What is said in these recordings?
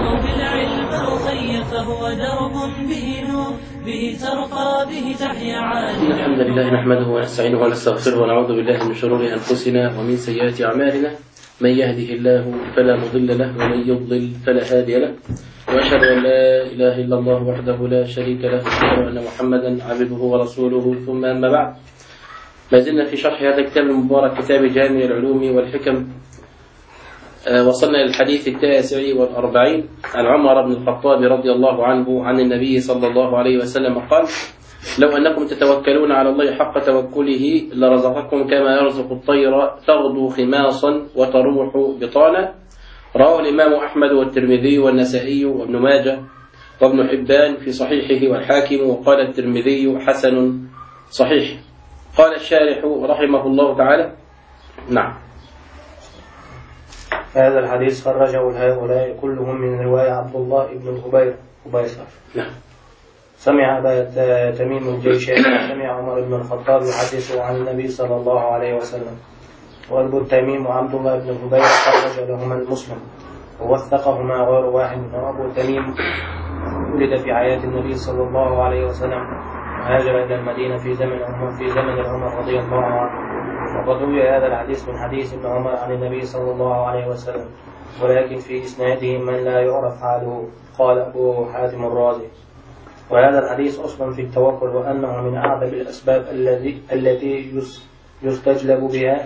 أو بالعلم أخي فهو درب به نور، به ترقى به تحيا عاليا. الحمد لله نحمده ونستعينه ونستغفره ونعوذ بالله من شرور أنفسنا ومن سيئات أعمالنا، من يهده الله فلا مضل له ومن يضلل فلا هادي له، وأشهد أن لا إله إلا الله وحده لا شريك له، وأشهد أن محمدا عبده ورسوله، ثم أما بعد. ما زلنا في شرح هذا الكتاب المبارك، كتاب جامع العلوم والحكم. وصلنا إلى الحديث 49 عن عمر بن الخطاب رضي الله عنه عن النبي صلى الله عليه وسلم قال: لو أنكم تتوكلون على الله حق توكله لرزقكم كما يرزق الطير تغدو خماصا وتروح بطانا. رواه الإمام أحمد والترمذي والنسائي وابن ماجه وابن حبان في صحيحه والحاكم، وقال الترمذي حسن صحيح. قال الشارح رحمه الله تعالى: نعم. هذا الحديث خرجه هؤلاء كلهم من رواية عبد الله بن الخبيصر. نعم. سمع أبا تميم الجيشاني سمع عمر بن الخطاب يحدث عن النبي صلى الله عليه وسلم. وأبو تميم وعبد الله بن الخبيصر خرج لهما المسلم ووثقهما غير واحد. وأبو تميم ولد في حياة النبي صلى الله عليه وسلم، وهاجر إلى المدينة في زمن عمر رضي الله عنه. وقد روي هذا الحديث من حديث ابن عمر عن النبي صلى الله عليه وسلم، ولكن في إسناده من لا يعرف حاله، قال أبو حاتم الرازي. وهذا الحديث أصلا في التوكل، وأنه من أعظم الأسباب التي يستجلب بها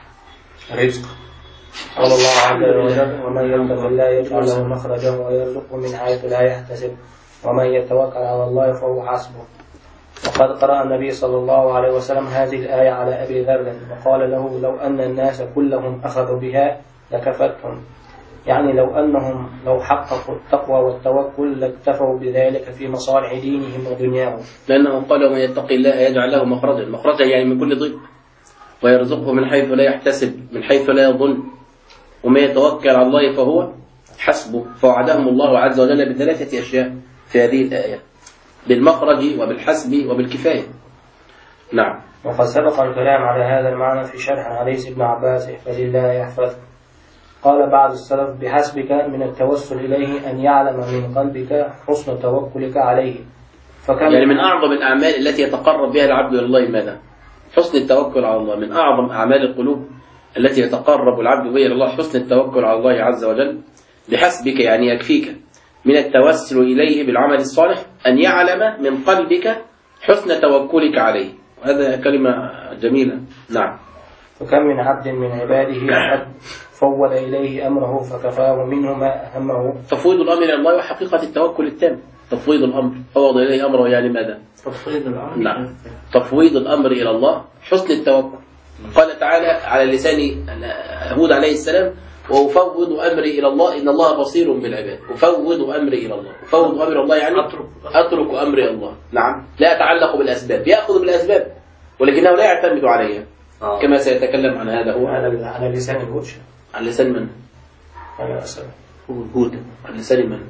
رزق. قال الله عز وجل: ومن يتق الله يجعل له مخرجا ويرزقه من حيث لا يحتسب ومن يتوكل على الله فهو حسبه. وقد قرأ النبي صلى الله عليه وسلم هذه الآية على أبي ذر وقال له: لو أن الناس كلهم أخذوا بها لكفتهم، يعني لو حققوا التقوى والتوكل لاكتفوا بذلك في مصالح دينهم ودنياهم. لأنه قال: ومن يتق الله يجعل له مخرجا يعني من كل ضيق، ويرزقه من حيث لا يحتسب من حيث لا يظن، ومن يتوكل على الله فهو حسبه. فوعدهم الله عز وجل بثلاثة أشياء في هذه الآية: بالمخرج وبالحسب وبالكفاية. نعم. وقد سبق الكلام على هذا المعنى في شرح حديث ابن عباس: احفظ الله يحفظك. قال بعض السلف: بحسبك من التوسل إليه أن يعلم من قلبك حسن توكلك عليه. يعني من أعظم الأعمال التي يتقرب بها العبد إلى الله ماذا؟ حسن التوكل على الله. من أعظم أعمال القلوب التي يتقرب العبد بها إلى الله حسن التوكل على الله عز وجل. بحسبك يعني يكفيك من التوسل إليه بالعمل الصالح أن يعلم من قلبك حسن توكلك عليه. وهذا كلمة جميلة. نعم. فكم من عبد من عباده قد فوض إليه أمره فكفاه منه ما أهمه. تفويض الأمر إلى الله وحقيقة التوكل التام. تفويض الأمر، فوض إليه أمره يعني ماذا؟ تفويض الأمر. نعم. تفويض الأمر إلى الله حسن التوكل. قال تعالى على لسان هود عليه السلام: وأفوض أمري إلى الله إن الله بصير بالعباد. أفوض أمري إلى الله. أفوض أمر الله يعني أترك أمري الله. نعم. لا يتعلق بالأسباب، يأخذ بالأسباب ولكنه لا يعتمد عليها. كما سيتكلم عن هذا هو على لسان هود. على لسان من؟ على لسان هود. على لسان من؟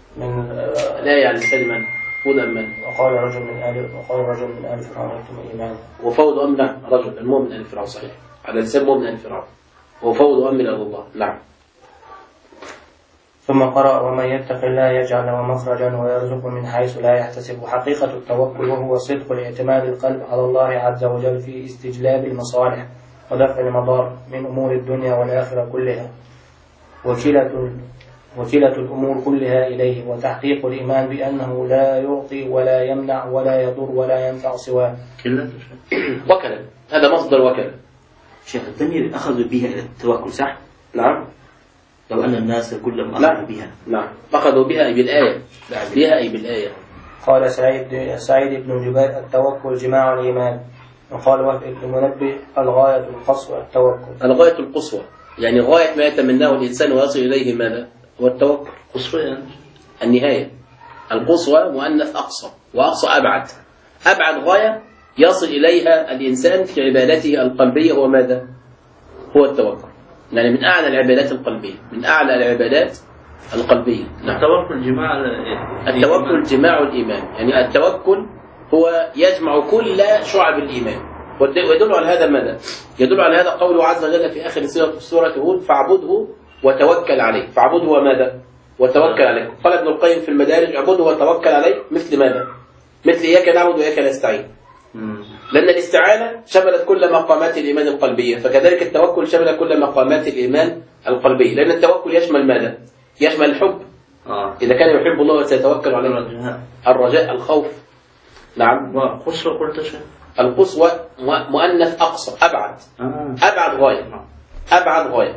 لا يعني لسان من؟ هود من؟ وقال رجل من آل فرعون يكتم إيمانه. وفوض أمر رجل المؤمن آل فرعون، صحيح، على لسان مؤمن آل فرعون. وفوض أمر إلى الله. نعم. ثم قرأ: ومن يتق الله يجعل له مخرجا ويرزقه من حيث لا يحتسب. وحقيقة التوكل وهو صدق الاعتماد القلب على الله عز وجل في استجلاب المصالح ودفع المضار من أمور الدنيا والآخرة كلها، وكلة الأمور كلها إليه، وتحقيق الإيمان بأنه لا يعطي ولا يمنع ولا يضر ولا ينفع سواه. وكلا، هذا مصدر وكلا. شيخ الثانية أخذوا بها إلى التوكل، صح؟ نعم. لو أن الناس كلهم أخذوا بها. نعم. أخذوا بها أي بالآية. بها أي بالآية. قال سعيد بن جبير: التوكل جماع الإيمان. وقال وهب بن منبه: الغاية القصوى التوكل. الغاية القصوى يعني غاية ما يتمناه الإنسان ويصل إليه ماذا؟ هو التوكل. قصوى يعني النهاية. القصوى مؤنث أقصى، وأقصى أبعد غاية يصل إليها الإنسان في عبادته القلبية هو ماذا؟ هو التوكل. يعني من أعلى العبادات القلبية، من أعلى العبادات القلبية. التوكل جماع الإيمان. يعني التوكل هو يجمع كل شعب الإيمان. ويدل على هذا ماذا؟ يدل على هذا قوله عز وجل في آخر سورة هود: فاعبده وتوكل عليه. فاعبده وماذا؟ وتوكل عليه. قال ابن القيم في المدارج: اعبده وتوكل عليه مثل ماذا؟ مثل إياك نعبد وإياك نستعين. لأن الاستعانة شملت كل مقامات الإيمان القلبية، فكذلك التوكل شمل كل مقامات الإيمان القلبية، لأن التوكل يشمل ماذا؟ يشمل الحب. إذا كان يحب الله وسيتوكل عليه. الرجاء، الخوف. نعم. وقصوى قلت شيء. القصوى مؤنث أقصى، أبعد. أبعد غاية. أبعد غاية.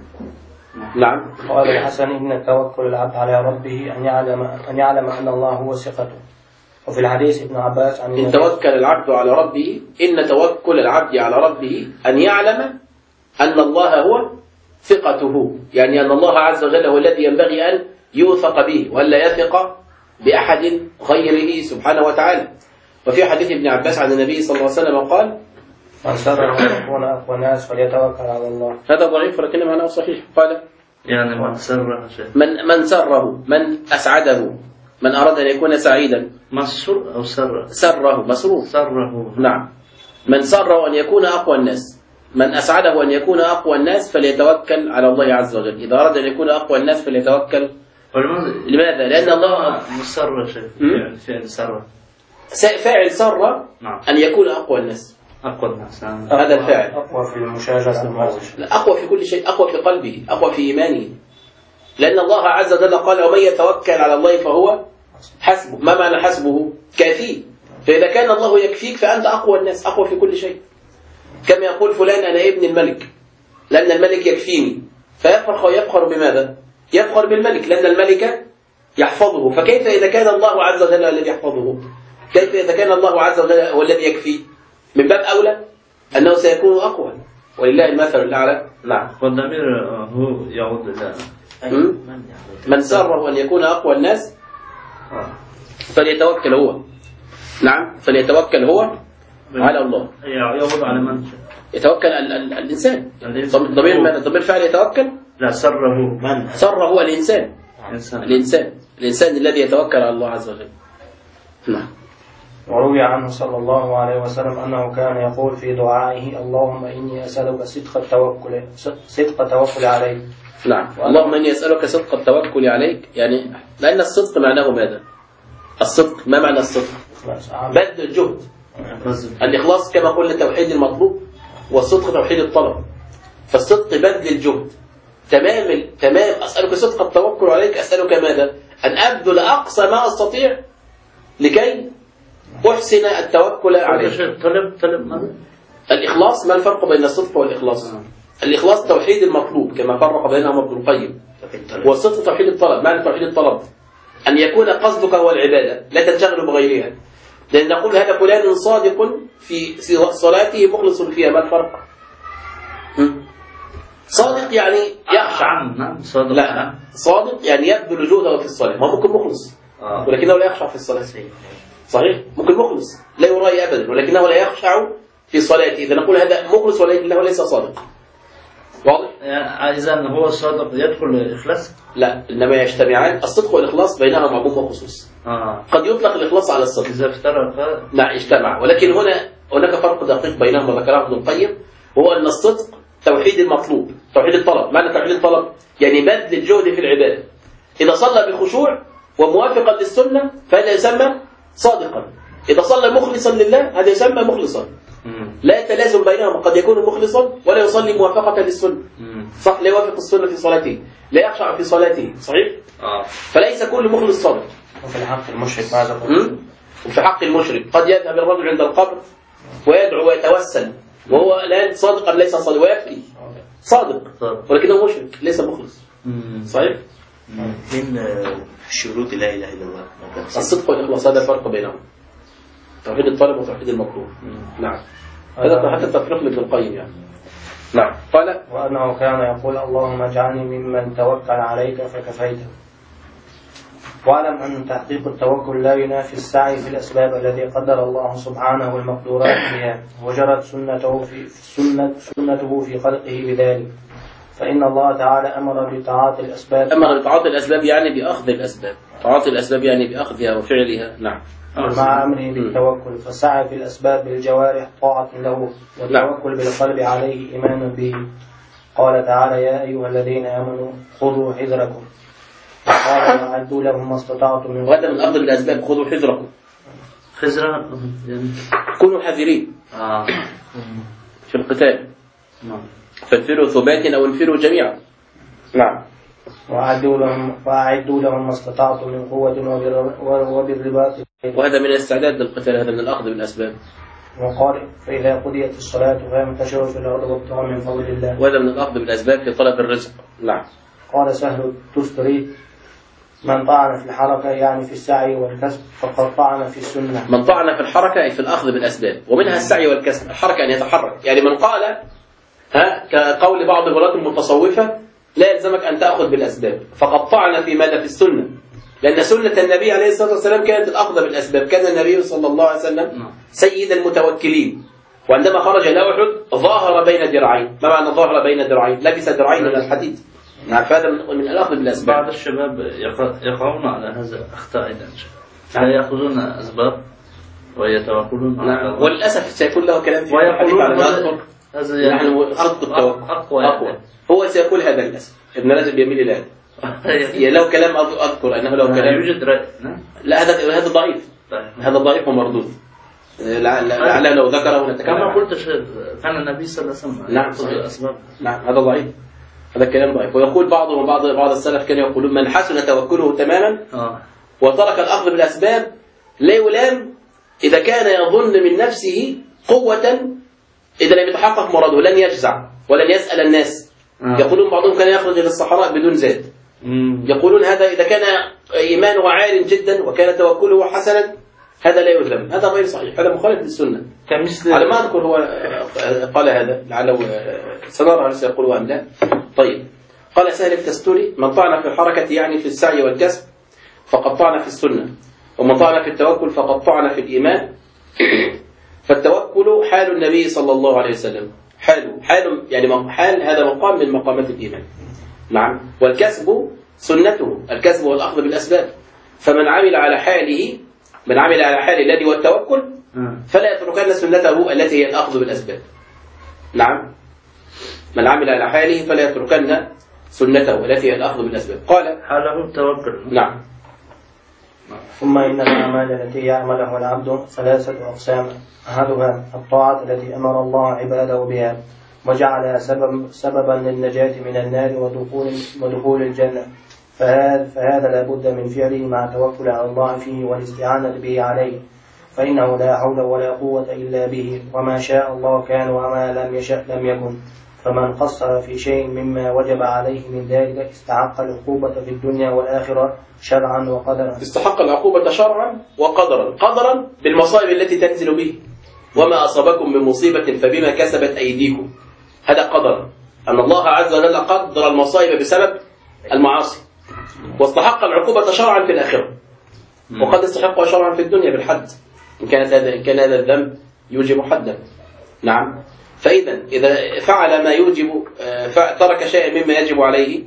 نعم. قال الحسن: إن توكل العبد على ربه أن يعلم أن الله هو ثقته. وفي الحديث ابن عباس عن إن توكل العبد على ربه، إن توكل العبد على ربه أن يعلم أن الله هو ثقته، يعني أن الله عز وجل هو الذي ينبغي أن يوثق به ولا يثق بأحد غيره سبحانه وتعالى. وفي حديث ابن عباس عن النبي صلى الله عليه وسلم قال: من سره أن يكون أقوى الناس فليتوكل على الله. هذا ضعيف ولكن معناه صحيح. قال: يعني من سره من سره، من أسعده، من أراد أن يكون سعيدا. مسرور أو سره؟ سره، مسرور. سره. نعم. من سره أن يكون أقوى الناس، من أسعده أن يكون أقوى الناس فليتوكل على الله عز وجل. إذا أراد أن يكون أقوى الناس فليتوكل. لماذا؟ لأن الله مسر شيء. فعل سر. فاعل سر أن يكون أقوى الناس. أقوى الناس. هذا الفاعل. أقوى في المشاجرة. أقوى في كل شيء، أقوى في قلبه، أقوى في إيمانه. لأن الله عز وجل قال: ومن يتوكل على الله فهو حسبه. ما معنى حسبه؟ كافيه. فإذا كان الله يكفيك فأنت أقوى الناس، أقوى في كل شيء. كما يقول فلان: أنا ابن الملك، لأن الملك يكفيني. فيفخر بماذا؟ يفخر بالملك، لأن الملك يحفظه. فكيف إذا كان الله عز وجل الذي يحفظه؟ كيف إذا كان الله عز وجل هو الذي يكفيه؟ من باب أولى أنه سيكون أقوى، ولله المثل الأعلى. نعم. والضمير هو يعود إلى من سره أن يكون أقوى الناس فليتوكل هو. نعم، فليتوكل هو على الله. يعود على من؟ يتوكل الإنسان. ضمير فعل يتوكل. لا، سره من؟ سره الإنسان. الإنسان الذي يتوكل على الله عز وجل. نعم. وروي عنه صلى الله عليه وسلم أنه كان يقول في دعائه: اللهم إني أسألك صدق التوكل عليك. نعم. اللهم إني أسألك صدق التوكل عليك، يعني لأن الصدق معناه ماذا؟ الصدق، ما معنى الصدق؟ بذل الجهد. الإخلاص كما قلنا توحيد المطلوب، والصدق توحيد الطلب. فالصدق بذل الجهد. تمام. أسألك صدق التوكل عليك، أسألك ماذا؟ أن أبذل أقصى ما أستطيع لكي أحسن التوكل عليك. طلب ماذا؟ الإخلاص. ما الفرق بين الصدق والإخلاص؟ الإخلاص توحيد المطلوب كما فرق بينهما ابن القيم، والصدق توحيد الطلب. معنى توحيد الطلب أن يكون قصدك هو العبادة، لا تنشغل بغيرها. لأن نقول هذا فلان صادق في صلاته مخلص فيها. ما الفرق؟ صادق يعني يخشع. لا، صادق يعني يبذل جهده في الصلاة. ما ممكن مخلص ولكنه لا يخشع في الصلاة. صحيح، ممكن مخلص لا يرائي أبدا ولكنه لا يخشع في صلاته. إذا نقول هذا مخلص ولكنه ليس صادق. واضح؟ إذا هو صادق يدخل الإخلاص؟ لا، إنما يجتمعان. الصدق والإخلاص بينهما عموم وخصوص. قد يطلق الإخلاص على الصدق إذا افترق. لا، اجتمع. ولكن هناك فرق دقيق بينهما ذكره ابن القيم، وهو أن الصدق توحيد المطلوب، توحيد الطلب. معنى توحيد الطلب يعني بذل الجهد في العبادة. إذا صلى بخشوع وموافقا للسنة فهذا يسمى صادقا. إذا صلى مخلصا لله هذا يسمى مخلصا. لا يتلازم بينهما، قد يكون مخلصا ولا يصلي موافقة للسنة. صح، لا يوافق السنة في صلاته، لا يخشع في صلاته. صحيح؟ فليس كل مخلص صادق. وفي حق المشرك ماذا؟ وفي حق المشرك قد يذهب الرجل عند القبر ويدعو ويتوسل وهو الآن صادق أم ليس صادق، ويفتي صادق ولكنه مشرك ليس مخلص. صحيح؟ من شروط لا إله إلا الله الصدق والإخلاص، هذا الفرق بينهم. توحيد الطلب وتوحيد المطلوب. نعم. هذا حتى التفريق لابن القيم يعني. نعم. قال: وأنه كان يقول: اللهم اجعلني ممن توكل عليك فكفيته. واعلم أن تحقيق التوكل لا ينافي السعي في الأسباب التي قدر الله سبحانه المقدورات بها، وجرت سنته في خلقه بذلك. فإن الله تعالى أمر بطاعات الأسباب. أمر بطاعات الأسباب يعني بأخذ الأسباب. طاعات الأسباب يعني بأخذها وفعلها. نعم. مع أمره بالتوكل، فالسعي في الأسباب بالجوارح طاعة له، والتوكل بالقلب عليه إيمان به. قال تعالى: يا أيها الذين آمنوا خذوا حذركم. قال وقال وأعدوا لهم ما استطعتم من وهذا من أفضل الأسباب. خذوا حذركم، خزرة يعني كونوا حذرين في القتال، فانفروا ثبات أو انفروا جميعا. نعم. وأعدوا لهم ما استطعتم من قوة وبالرباط. وهذا من الاستعداد للقتال، هذا من الأخذ بالأسباب. وقال فإذا قضيت الصلاة فانتشروا في الأرض وابتغوا من فضل الله. وهذا من الأخذ بالأسباب في طلب الرزق. نعم. قال سهل التستري من طعن في الحركة يعني في السعي والكسب فقد طعن في السنة. من طعن في الحركة أي في الأخذ بالأسباب، ومنها السعي والكسب. الحركة أن يتحرك، يعني من قال كقول بعض الغلاة المتصوفة لا يلزمك أن تأخذ بالأسباب، فقد طعن في ماذا؟ في السنة، لأن سنة النبي عليه الصلاة والسلام كانت الأخذ بالأسباب. كان النبي صلى الله عليه وسلم سيد المتوكلين، وعندما خرج إلى أحد ظاهر بين درعين. ما معنى ظاهر بين درعين؟ لبس درعين من الحديد. نعم. فهذا من الأخذ بالأسباب. بعض الشباب يقعون على هذا أخطاء أيضا، لا يأخذون أسباب ويتوكلون. نعم. وللأسف سيكون له كلام في ويقولون على ما هذا نحن صدق التوكل أقوى. هو سيقول هذا للأسف. ابن رجب يميل إلى هذا. لو كلام أذكر أنه لو كلام يوجد رأي. لا، هذا ضعيف. هذا ضعيف ومردود. لعله لو ذكره نتكلم. كما قلت كان النبي صلى الله عليه وسلم. نعم صحيح. نعم هذا ضعيف، هذا الكلام ضعيف. ويقول بعض السلف كانوا يقولون من حسن توكله تماما وترك الأخذ بالأسباب لا يلام إذا كان يظن من نفسه قوة، إذا لم يتحقق مراده لن يجزع ولن يسأل الناس. يقولون بعضهم كان يخرج إلى الصحراء بدون زاد. يقولون هذا إذا كان إيمانه عال جدا وكان توكله حسنا هذا لا يلزم. هذا غير صحيح، هذا مخالف للسنة. على ما أذكر هو قال هذا، لعله سنرى هل سيقوله أم لا. طيب. قال سهل التستوري من طعن في الحركة يعني في السعي والكسب فقد طعن في السنة، ومن طعن في التوكل فقد طعن في الإيمان. فالتوكل حال النبي صلى الله عليه وسلم، حال يعني حال هذا مقام من مقامات الإيمان. نعم. والكسب سنته، الكسب هو الأخذ بالأسباب. فمن عمل على حاله، من عمل على حال الذي هو التوكل فلا يتركن سنته التي هي الأخذ بالأسباب. نعم. من عمل على حاله فلا يتركن سنته التي هي الأخذ بالأسباب. قال حاله التوكل. نعم. ثم إن الأعمال التي يعملها العبد ثلاثة أقسام. أحدها الطاعة التي أمر الله عباده بها وجعلها سببا للنجاة من النار ودخول الجنة، فهذا لا بد من فعله مع التوكل على الله فيه والاستعانة به عليه، فإنه لا حول ولا قوة إلا به، وما شاء الله كان وما لم يشأ لم يكن. فمن قصر في شيء مما وجب عليه من ذلك استحق العقوبة في الدنيا والآخرة شرعا وقدرا. استحق العقوبة شرعا وقدرا. قدرا بالمصائب التي تنزل به، وما أصابكم من مصيبة فبما كسبت أيديكم. هذا قدر، أن الله عز وجل قدر المصائب بسبب المعاصي، واستحق العقوبة شرعا في الآخرة، وقد استحقها شرعا في الدنيا بالحد إن كان هذا الذنب يوجب حدا. نعم. إذا فعل ما يوجب، ترك شيئا مما يجب عليه،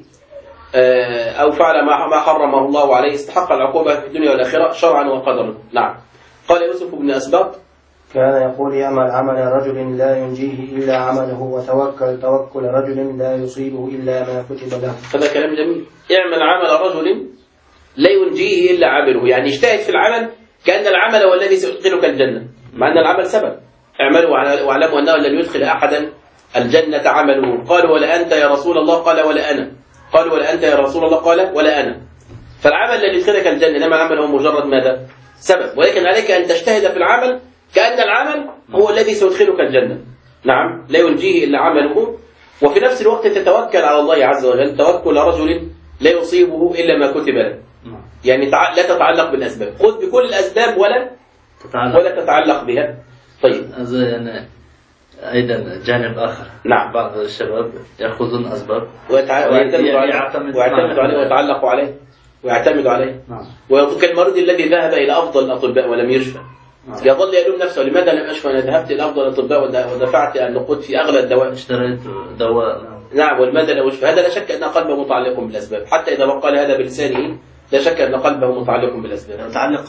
أو فعل ما حرمه الله عليه، استحق العقوبة في الدنيا والآخرة شرعا وقدرا. نعم. قال يوسف بن أسباط كان يقول يعمل عمل رجل لا ينجيه إلا عمله، وتوكل توكل رجل لا يصيبه إلا ما كتب له. هذا كلام جميل. يعمل عمل رجل لا ينجيه إلا عمله، يعني اجتهد في العمل كأن العمل هو الذي سيدخلك الجنة، مع أن العمل سبب. اعملوا واعلموا أنه لن يدخل أحدا الجنة عمله. قالوا ولا أنت يا رسول الله؟ قال ولا أنا. قالوا ولا أنت يا رسول الله؟ قال ولا أنا. فالعمل الذي يدخلك الجنة، إنما العمل هو مجرد ماذا؟ سبب، ولكن عليك أن تجتهد في العمل كأن العمل هو الذي سيدخلك الجنة. نعم. لا ينجيه إلا عمله، وفي نفس الوقت تتوكل على الله عز وجل توكل رجل لا يصيبه إلا ما كتب له. يعني لا تتعلق بالأسباب، خذ بكل الأسباب ولا تتعلق بها. طيب. هذا يعني أيضا جانب آخر. نعم. بعض الشباب يأخذون أسباب ويعتمدوا عليه ويتعلقوا عليه ويعتمدوا عليه. نعم. وكالمريض الذي ذهب إلى أفضل الأطباء ولم يشفى. يظل يلوم نفسه لماذا لم أشفى؟ أنا ذهبت إلى أفضل الأطباء ودفعت النقود في أغلى الدواء، اشتريت دواء. نعم. ولماذا لا أشفى؟ هذا لا شك أن قلبه متعلق بالأسباب، حتى إذا قال هذا بلسانه لا شك أن قلبه متعلق بالأسباب. تعلق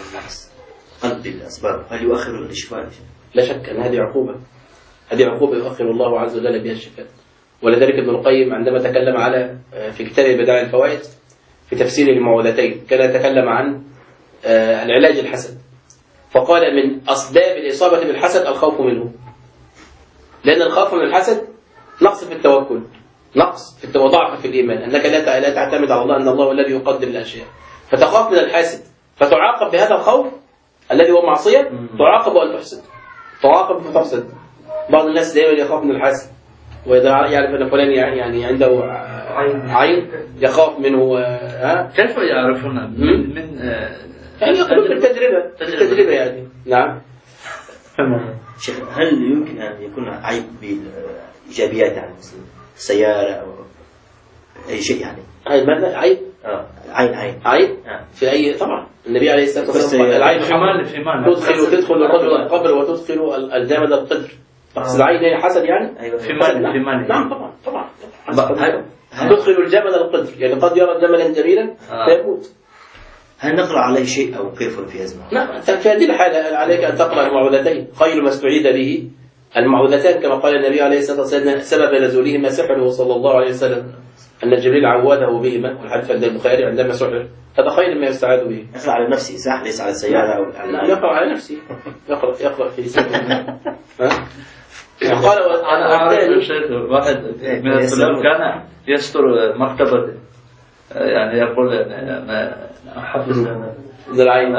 قلب بالأسباب هل يؤخر الإشفاء؟ لا شك أن هذه عقوبة، هذه عقوبة يؤخر الله عز وجل بها الشفاء. ولذلك ابن القيم عندما تكلم على في كتاب بدائع الفوائد في تفسير المعوذتين كان يتكلم عن العلاج الحسد، فقال من أسباب الإصابة بالحسد الخوف منه، لأن الخوف من الحسد نقص في التوكل، نقص في وضعف في الإيمان، أنك لا تعتمد على الله، أن الله هو الذي يقدر الأشياء، فتخاف من الحاسد فتعاقب بهذا الخوف الذي هو معصية، تعاقب وأن تحسد، تعاقب فتحسد. بعض الناس دائما يخاف من الحاسد، وإذا يعرف أن فلان يعني عنده عين يخاف منه. كيف يعرفون من يعني يقولون بالتجربة يعني. نعم. شيخ، هل يمكن أن يكون عيب بالإيجابيات يعني مثل السيارة أو أي شيء يعني؟ عيب ماذا؟ عيب؟ عيب في أي؟ طبعا النبي عليه الصلاة والسلام قال العين تدخل الرجل القبر وتدخل الجمل القدر. العين هي حسد يعني؟ أيوة في مال. نعم طبعا. تدخل الجمل القدر، يعني قد يرى جملا جميلا فيموت. هل نقرأ عليه شيء أو كيف في أزمة؟ نعم، في هذه الحالة عليك أن تقرأ المعوذتين، خير ما استعيذ به المعوذتان، كما قال النبي عليه الصلاة والسلام سبب نزولهما سحره صلى الله عليه وسلم، أن جبريل عوده بهما، والحديث عند البخاري عندما سحر، هذا خير ما يستعاذ به. يقرأ على نفسه صح، ليس على السيارة أو لا، يقرأ على نفسه، يقرأ في سبيل. قال أنا أعرف شيء واحد من الطلاب كان يستر مكتبته، يعني يقول أنا حفظ العين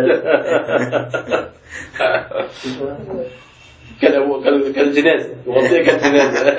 كالجنازة، وصية كالجنازة.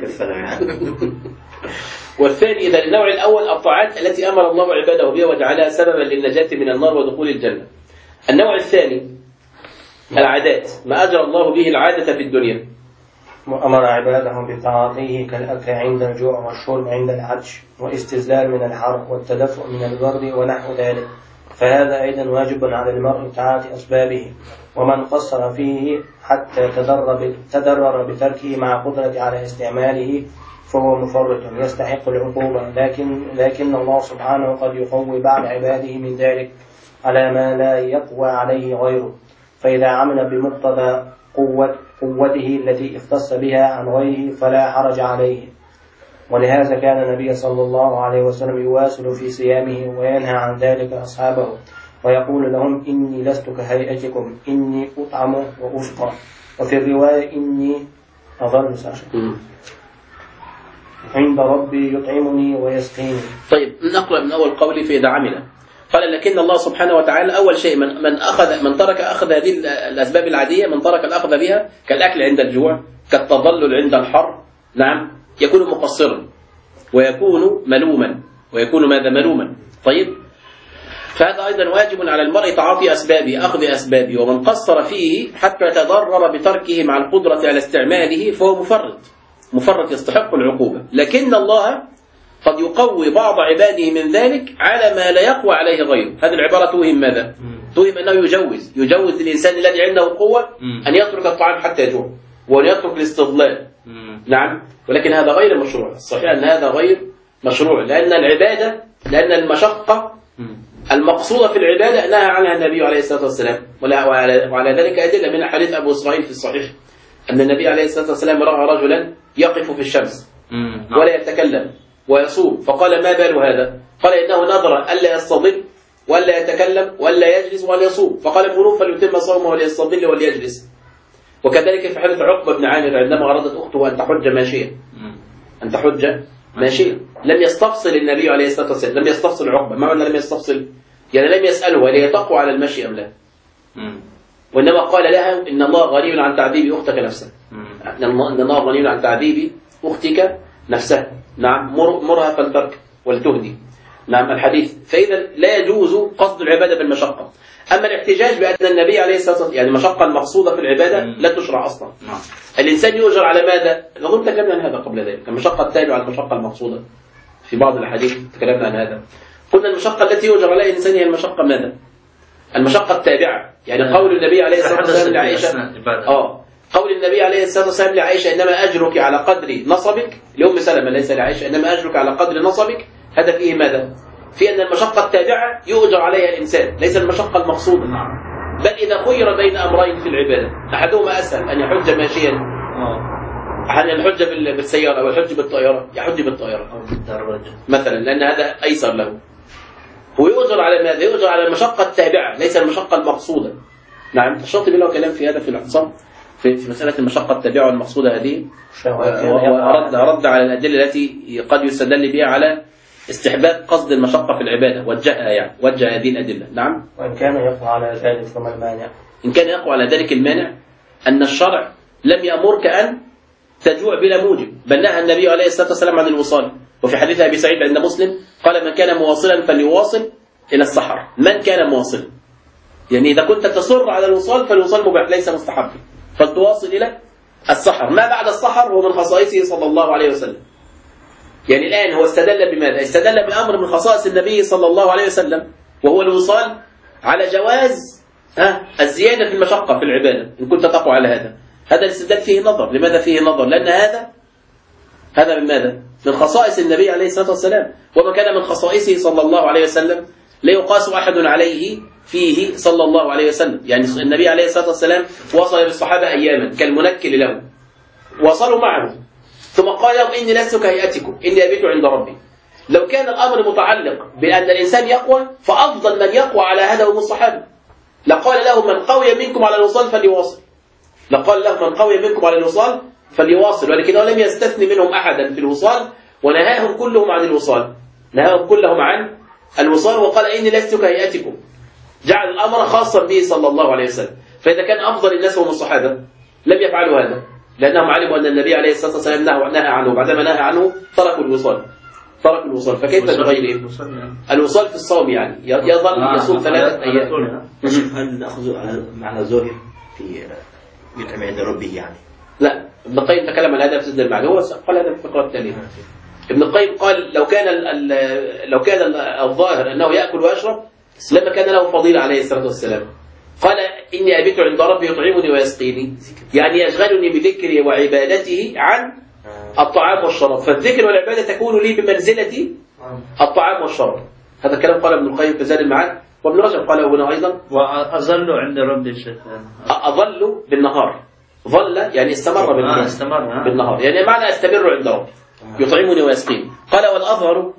والثاني إذا النوع الأول الطاعات التي أمر الله عباده بها وجعلها سببا للنجاة من النار ودخول الجنة. النوع الثاني العادات، ما أجرى الله به العادة في الدنيا، وأمر عباده بطاعته كالأكل عند الجوع والشرب عند العطش والاستزلال من الحر والتدفؤ من البرد ونحو ذلك، فهذا أيضا واجب على المرء طاعة أسبابه، ومن قصر فيه حتى تضرر بتركه مع قدرة على استعماله فهو مفرط يستحق العقوبة، لكن الله سبحانه قد يقوي بعض عباده من ذلك على ما لا يقوى عليه غيره، فإذا عمل بمقتضى قوته التي اختص بها عن غيره فلا حرج عليه. ولهذا كان النبي صلى الله عليه وسلم يواصل في صيامه وينهى عن ذلك أصحابه ويقول لهم إني لست كهيئتكم، إني أطعم وأسقى، وفي الرواية إني أظل عند ربي يطعمني ويسقيني. طيب نقرأ من أول قولي في إذا عمل. قال لكن الله سبحانه وتعالى أول شيء من ترك أخذ هذه الأسباب العادية، من ترك الأخذ بها كالأكل عند الجوع، كالتضلل عند الحر، نعم، يكون مقصرا ويكون ملوما، ويكون ماذا؟ ملوما. طيب، فهذا أيضا واجب على المرء تعاطي أسبابه، أخذ أسبابه، ومن قصر فيه حتى تضرر بتركه مع القدرة على استعماله فهو مفرط يستحق العقوبة. لكن الله قد يقوي بعض عباده من ذلك على ما لا يقوى عليه غيره. هذه العبارة توهم ماذا؟ توهم أنه يجوز للإنسان الذي عنده قوة أن يترك الطعام حتى يجوع، وأن يترك الاستضلال. نعم، ولكن هذا غير مشروع. الصحيح أن هذا غير مشروع، لأن المشقة المقصودة في العبادة نهى عنها النبي عليه الصلاة والسلام، وعلى ذلك أدلة من حديث أبو إسرائيل في الصحيح أن النبي عليه الصلاة والسلام رأى رجلا يقف في الشمس ولا يتكلم ويصوم، فقال ما بال هذا؟ قال إنه نظر ألا يستظل ولا يتكلم ولا يجلس ولا يصوم، فقال مروا فليتم صومه وليستظل وليجلس. وكذلك في حديث عقبة بن عامر عندما أرادت أخته أن تحج ماشية، لم يستفصل النبي عليه الصلاة والسلام، لم يستفصل عقبة. ما معنى لم يستفصل؟ يعني لم يسأله هل هي تقوى على المشي أم لا، وإنما قال لها إن الله غني عن تعذيب أختك نفسها، إن الله غني عن تعذيب أختك نفسها. نعم، مرها فلترك ولتهدي. نعم الحديث. فإذا لا يجوز قصد العبادة بالمشقة. أما الاحتجاج بأن النبي عليه الصلاة والسلام يعني المشقة المقصودة في العبادة لا تشرع أصلا. الإنسان يؤجر على ماذا؟ نقول تكلمنا عن هذا قبل ذلك، المشقة التابعة على المشقة المقصودة. في بعض الحديث تكلمنا عن هذا، قلنا المشقة التي يؤجر عليها الإنسان هي المشقة ماذا؟ المشقة التابعة. يعني قول النبي عليه الصلاة والسلام لعائشة قول النبي عليه الصلاة والسلام لعائشة إنما أجرك على قدر نصبك، لأم سلمة ليس لعائشة، إنما أجرك على قدر نصبك. هذا فيه ماذا؟ في أن المشقة التابعة يؤجر عليها الإنسان، ليس المشقة المقصودة. بل إذا خير بين أمرين في العبادة أحدهما أسهل، أن يحج ماشيا، أن يحج بالسيارة أو يحج بالطائرة، يحج بالطائرة مثلا، لأن هذا أيسر له. هو يؤجر على ماذا؟ يؤجر على المشقة التابعة ليس المشقة المقصودة. نعم. الشاطبي له كلام في هذا في الاعتصام في مسألة المشقة التابعة والمقصودة هذه، ورد على الأدلة التي قد يستدل بها على استحباب قصد المشقة في العبادة، وجهها يعني وجه هذه الأدلة. نعم. وإن كان يقوى على ذلك فما المانع؟ إن كان يقوى على ذلك المانع أن الشرع لم يأمرك أن تجوع بلا موجب، بل نهى النبي عليه الصلاة والسلام عن الوصال. وفي حديث أبي سعيد عند مسلم قال: من كان مواصلا فليواصل إلى السحر. من كان مواصلا يعني إذا كنت تصر على الوصال فالوصال مباح ليس مستحب، فلتواصل إلى السحر. ما بعد السحر هو من خصائصه صلى الله عليه وسلم. يعني الآن هو استدل بماذا؟ استدل بأمر من خصائص النبي صلى الله عليه وسلم وهو الوصال على جواز الزيادة في المشقة في العبادة إن كنت تقوى على هذا. هذا الاستدلال فيه نظر. لماذا فيه نظر؟ لأن هذا من ماذا؟ من خصائص النبي عليه الصلاة والسلام، وما كان من خصائصه صلى الله عليه وسلم لا يقاس أحد عليه فيه صلى الله عليه وسلم. يعني النبي عليه الصلاة والسلام وصل بالصحابة أياما كالمنكل له، وصلوا معه ثم قال لهم: إني لست كهيئتكم إني أبيت عند ربي. لو كان الأمر متعلق بأن الإنسان يقوى فأفضل من يقوى على هذا هم الصحابة. لقال لهم: من قوي منكم على الوصال فليواصل. لقال لهم: من قوي منكم على الوصال فليواصل، ولكنه لم يستثني منهم أحدا في الوصال، ونهاهم كلهم عن الوصال. نهاهم كلهم عن الوصال وقال: إني لست كهيئتكم. جعل الأمر خاصا به صلى الله عليه وسلم. فإذا كان أفضل الناس هم الصحابة لم يفعلوا هذا، لأنهم علموا أن النبي عليه الصلاة والسلام نهى عنه، بعدما نهى عنه تركوا الوصال. فكيف بغيره؟ الوصال في الصوم يعني يظل يصوم 3 أيام. هل نأخذ على معنى ظاهر في يطعم عند ربه يعني؟ لا، ابن القيم تكلم عن هذا في سد المعنى، هو قال هذا في الفقرة الثانية. ابن القيم قال: لو كان الظاهر أنه يأكل ويشرب لما كان له فضيلة عليه الصلاة والسلام. قال: إني أبيت عند ربي يطعمني ويسقيني، يعني يشغلني بذكري وعبادته عن الطعام والشراب، فالذكر والعبادة تكون لي بمنزلة الطعام والشراب. هذا الكلام قال ابن القيم في زاد المعاد، وابن رجب قاله هنا أيضا. وأظل عند ربي الشيخ. أظل بالنهار، ظل يعني استمر بالنهار، يعني معنى استمر عند ربي يطعمني ويسقيني. قال: والأظهر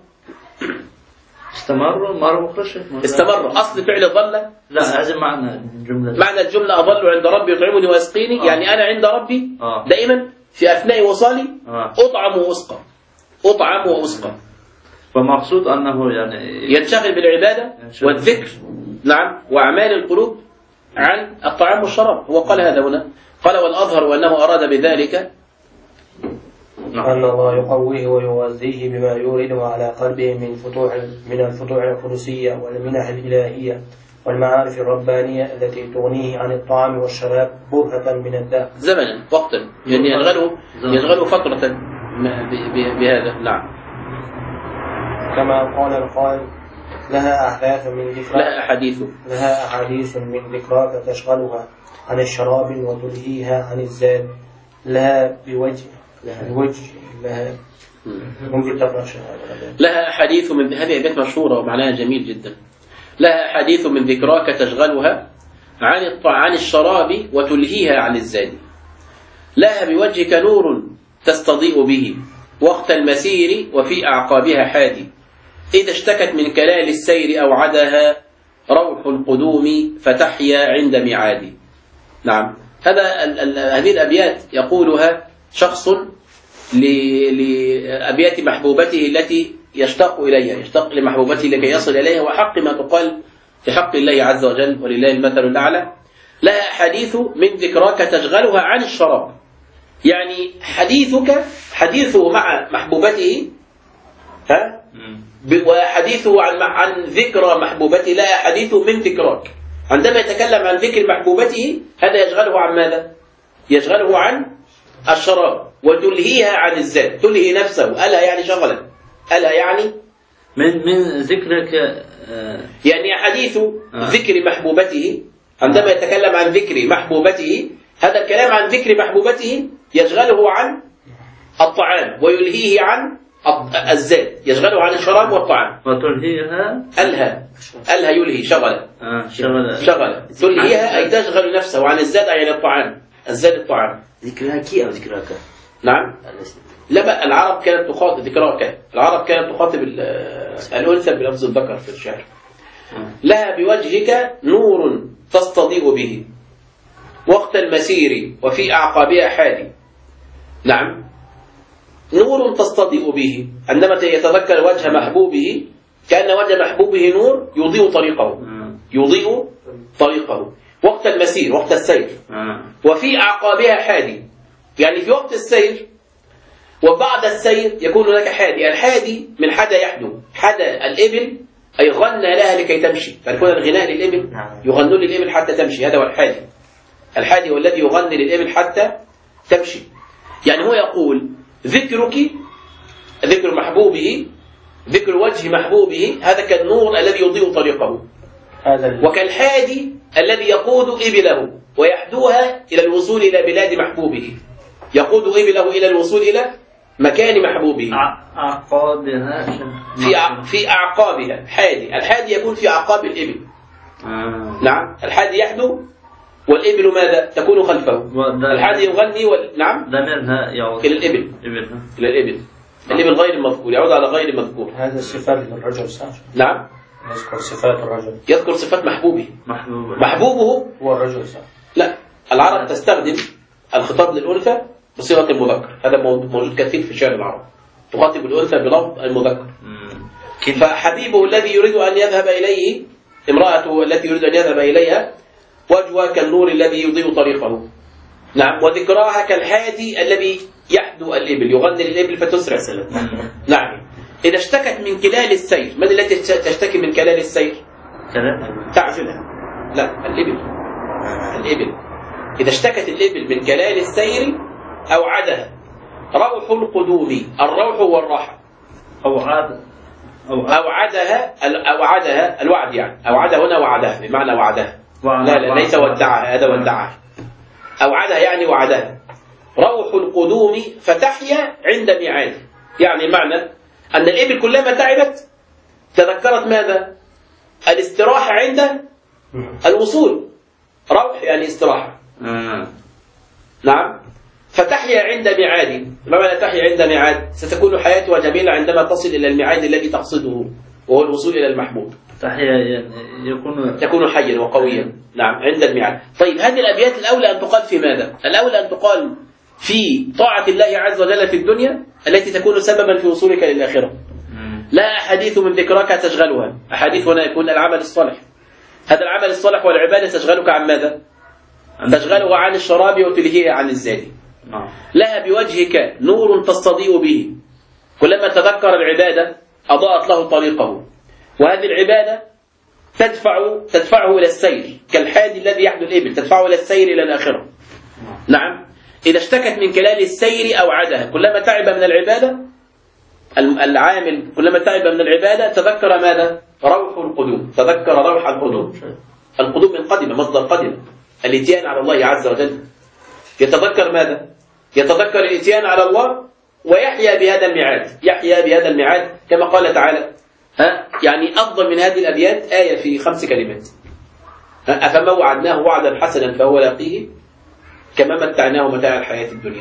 استمر أصل فعل ظل. لا، هذا معنى الجملة. معنى الجملة أظل عند ربي يطعمني ويسقيني، يعني أنا عند ربي دائما في أثناء وصالي أطعم وأسقى. فمقصود أنه يعني ينشغل بالعبادة والذكر، نعم، وأعمال القلوب عن الطعام والشراب. هو قال هذا هنا. قال: والأظهر أنه أراد بذلك أن الله يقويه ويغذيه بما يورد على قلبه من الفتوح القدسية والمنح الإلهية والمعارف الربانية التي تغنيه عن الطعام والشراب برهة من الدهر زمنا وقتا، يعني يشغله فترة بهذا. نعم. كما قال القائل: لها أحاديث من ذكراك تشغلها عن الشراب وتلهيها عن الزاد، لها أحاديث من هذه بيت مشهورة ومعناها جميل جدا. لها أحاديث من ذكراك تشغلها عن الشراب وتلهيها عن الزاد، لها بوجهك نور تستضيء به وقت المسير وفي أعقابها حادي، إذا اشتكت من كلال السير أوعدها روح القدوم فتحيا عند ميعاد. نعم. هذه الأبيات يقولها شخص لأبيات محبوبته التي يشتاق إليها، يشتاق لمحبوبته لكي يصل إليها، وحق ما تقال في حق الله عز وجل ولله المثل الأعلى. لها حديث من ذكراك تشغلها عن الشراب، يعني حديثه مع محبوبته وحديثه عن ذكرى محبوبته. لا حديث من ذكراك، عندما يتكلم عن ذكر محبوبته هذا يشغله عن ماذا؟ يشغله عن الشراب، وتلهيها عن الزاد، تلهي نفسه. ألا يعني شغلا، ألا يعني من ذكرك، يعني حديث ذكر محبوبته. عندما يتكلم عن ذكر محبوبته هذا الكلام عن ذكر محبوبته يشغله عن الطعام ويلهيه عن الزاد، يشغله عن الشراب والطعام. وتلهيها ألهى يلهي شغل تلهيها أي تشغل نفسه عن الزاد أي الطعام. الزاد الطعام. ذكراك أو ذكراك؟ نعم. لا، العرب كانت تخاطب ذكراك. العرب كانت تخاطب الأنثى بلفظ الذكر في الشعر. لها بوجهك نور تستضيء به وقت المسير وفي أعقابها حادي. نعم، نور تستضيء به، عندما يتذكر وجه محبوبه كأن وجه محبوبه نور يضيء طريقه، يضيء طريقه وقت المسير، وقت السير. وفي أعقابها حادي، يعني في وقت السير وبعد السير يكون هناك حادي. الحادي من حدا يحدو، حدا الإبل أي غنى لها لكي تمشي، فيكون الغناء للإبل، يغنون للإبل حتى تمشي، هذا هو الحادي. الحادي هو الذي يغني للإبل حتى تمشي. يعني هو يقول ذكرك، ذكر محبوبه، ذكر وجه محبوبه، هذا كالنور الذي يضيء طريقه، وكالحادي الذي يقود إبله ويحدوها إلى الوصول إلى بلاد محبوبه، يقود إبله إلى الوصول إلى مكان محبوبه. أعقابها في أعقابها حادي، الحادي يكون في أعقاب الإبل. نعم، الحادي يحدو والإبل ماذا؟ تكون خلفه. الحادي يغني نعم، ضميرها يعود إلى الإبل، إلى الإبل. الإبل غير المذكور يعود على غير المذكور. هذا صفات للرجل صح؟ نعم، يذكر صفات الرجل، يذكر صفات محبوبه. محبوبه هو الرجل صح؟ لا، العرب تستخدم الخطاب للأنثى بصيغة المذكر، هذا موجود كثير في شعر العرب، تخاطب الأنثى بلفظ المذكر. فحبيبه الذي يريد أن يذهب إليه، امرأته التي يريد أن يذهب إليها، وجهها كالنور الذي يضيء طريقه. نعم، وذكراها كالحادي الذي يحدو الإبل، يغني للإبل فتسرع. نعم، إذا اشتكت من كلال السير، من التي تشتكي من كلال السير؟ تعجلها. لا، الإبل. الإبل إذا اشتكت الإبل من كلال السير أوعدها روح القدوم. الروح هو الراحة. أوعدها الوعد، يعني أوعد هنا وعدها بمعنى وعدها. لا ليس ودعها، هذا ودعها. أوعدها يعني وعدها. روح القدوم فتحيا عند ميعاد، يعني معنى أن الإبل كلما تعبت تذكرت ماذا؟ الاستراحة عند الوصول. روح يعني استراحة. نعم، فتحيا عند ميعاد. ما معنى تحيا عند ميعاد؟ ستكون حياتها جميلة عندما تصل إلى الميعاد الذي تقصده، وهو الوصول إلى المحبوب. تحيا يكون حيا وقويا. نعم، عند الميعاد. طيب، هذه الأبيات الأولى أن تقال في ماذا؟ الأولى أن تقال في طاعة الله عز وجل في الدنيا التي تكون سببا في وصولك للآخرة. لا أحاديث من ذكراك تشغلها. أحاديث هنا يكون العمل الصالح. هذا العمل الصالح والعبادة تشغلك عن ماذا؟ تشغله عن الشراب وتلهيه عن الزاد. لها بوجهك نور تستضيء به، كلما تذكر العبادة أضاءت له طريقه، وهذه العبادة تدفعه إلى السير كالحادي الذي يحدو الإبل، تدفعه إلى السير إلى الآخرة. نعم، إذا اشتكت من كلال السير أوعدها، كلما تعب من العبادة العامل، كلما تعب من العبادة تذكر ماذا؟ روح القدوم، تذكر روح القدوم. القدوم من قدم، مصدر قدم، الاتيان على الله عز وجل. يتذكر ماذا؟ يتذكر الاتيان على الله ويحيا بهذا الميعاد، يحيا بهذا الميعاد كما قال تعالى. يعني أفضل من هذه الأبيات آية في 5 كلمات. أفما وعدناه وعدا حسنا فهو لاقيه كما متعناه متاع الحياة الدنيا.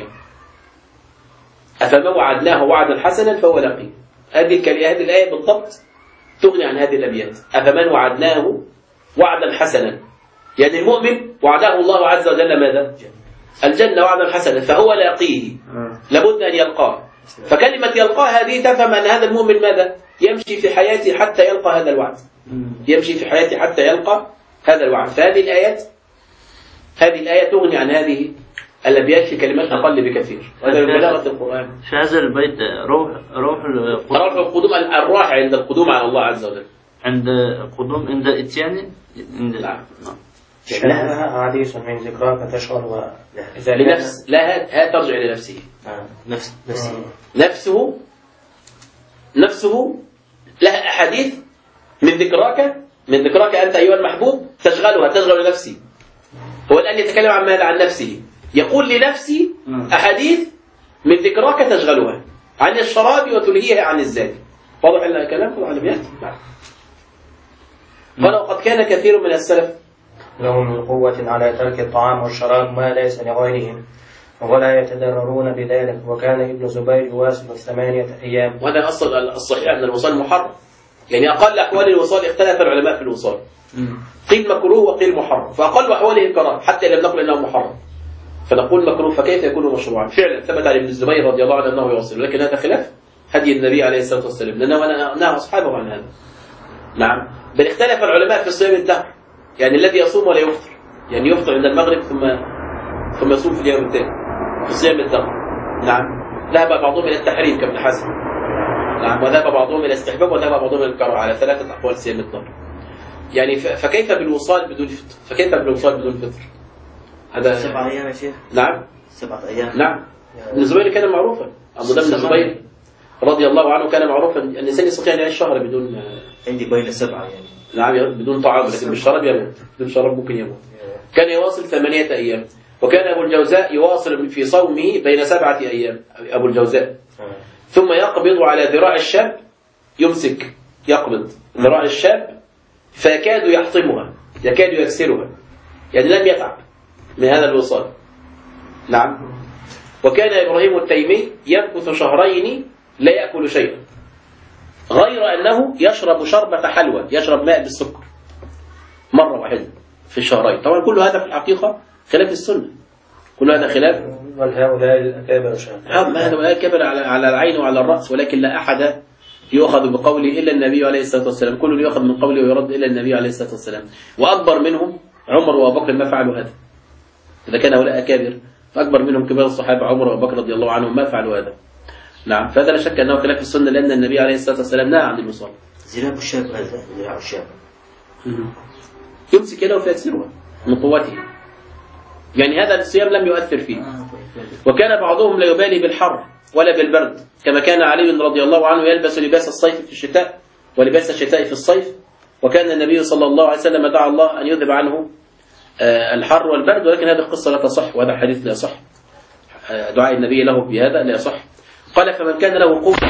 أفما وعدناه وعدا حسنا فهو لاقيه. هذه الآية بالضبط تغني عن هذه الأبيات. أفمن وعدناه وعدا حسنا، يعني المؤمن وعده الله عز وجل ماذا؟ الجنة وعدا حسنا، فهو لاقيه، لابد أن يلقاه. فكلمة يلقاه هذه تفهم أن هذا المؤمن ماذا؟ يمشي في حياته حتى يلقى هذا الوعد، يمشي في حياته حتى يلقى هذا الوعد. فهذه الآية تغني عن هذه الأبيات في كلمات أقل بكثير. هذا من بلاغة القرآن. في هذا البيت روح القدوم، الراحة عند القدوم على الله عز وجل، عند قدوم عند إتيان. نعم. لها حديث من ذكراك تشعر لنفس لها ترجع إلى نفسه. نفسه لها أحاديث من ذكراك أنت أيها المحبوب تشغل نفسي. هو الآن يتكلم عن ماذا؟ عن نفسه. يقول لنفسي أحاديث من ذكراك تشغلها عن الشراب وتلهيها عن الزاد. واضح الكلام؟ واضح الأبيات؟ نعم. قال وقد كان كثير من السلف لهم من قوة على ترك الطعام والشراب ما ليس لغيرهم ولا يتضررون بذلك، وكان ابن زبير يواصل 8 أيام. وهذا أصل الصحيح أن الوصال محرم، يعني أقل أحوال الوصال اختلف العلماء في الوصال، قيل مكروه وقيل محرم، فأقل أحواله الكراهة حتى لم نقل أنه محرم، فنقول مكروه، فكيف يكون مشروعا؟ فعلا ثبت عن ابن الزبير رضي الله عنه أنه يوصل، لكن هذا خلاف هدي النبي عليه الصلاة والسلام، لأنه نهى أصحابه عن هذا. نعم، بل اختلف العلماء في صيام الدهر، يعني الذي يصوم ولا يفطر، يعني يفطر عند المغرب ثم يصوم في اليوم الثاني في صيام الدهر. نعم، ذهب بعضهم إلى التحريم كابن حزم. نعم، وذهب بعضهم إلى الاستحباب، وذهب بعضهم إلى الكراهة، على 3 أقوال صيام الدهر. يعني فكيف بالوصال بدون فطر؟ فكيف بالوصال بدون فطر؟ هذا 7 أيام يا شيخ. نعم 7 أيام. نعم. ابن الزبير كان معروفا، عبد الله بن الزبير رضي الله عنه كان معروفا أن الإنسان يستطيع أن يعيش شهر بدون، عندي بين 7 يعني. نعم، بدون طعام، لكن بالشراب يموت، بدون شراب ممكن يموت. كان يواصل 8 أيام، وكان أبو الجوزاء يواصل في صومه بين 7 أيام أبو الجوزاء، ثم يقبض على ذراع الشاب، يمسك يقبض ذراع الشاب فيكاد يحطمها، يكاد يكسرها، يعني لم يتعب من هذا الوصال. نعم. وكان إبراهيم التيمي يمكث 2 شهرين لا يأكل شيئا، غير أنه يشرب شربة حلوى، يشرب ماء بالسكر مرة واحدة في الشهرين. طبعا كل هذا في الحقيقة خلاف السنة، كل هذا خلاف. هؤلاء الأكابر هؤلاء الأكابر على العين وعلى الرأس، ولكن لا أحد يؤخذ بقوله إلا النبي عليه الصلاة والسلام، كل يؤخذ من قوله ويرد إلا النبي عليه الصلاة والسلام. وأكبر منهم عمر وأبو بكر ما فعلوا هذا، إذا كان هؤلاء أكابر، أكبر منهم كبار الصحابة عمر وأبو بكر رضي الله عنهم ما فعلوا هذا. نعم، فهذا لا شك أنه خلاف السنة، لأن النبي عليه الصلاة والسلام نهى عن الوصال. زلاب الشاب هذا، ذراع الشاب يمسك يده فيكسرها من قوته، يعني هذا الصيام لم يؤثر فيه. وكان بعضهم لا يبالي بالحر ولا بالبرد، كما كان علي رضي الله عنه يلبس لباس الصيف في الشتاء ولباس الشتاء في الصيف، وكان النبي صلى الله عليه وسلم دعا الله أن يذهب عنه الحر والبرد، ولكن هذه القصة لا تصح، وهذا الحديث لا يصح، دعاء النبي له بهذا لا يصح. قال فمن كان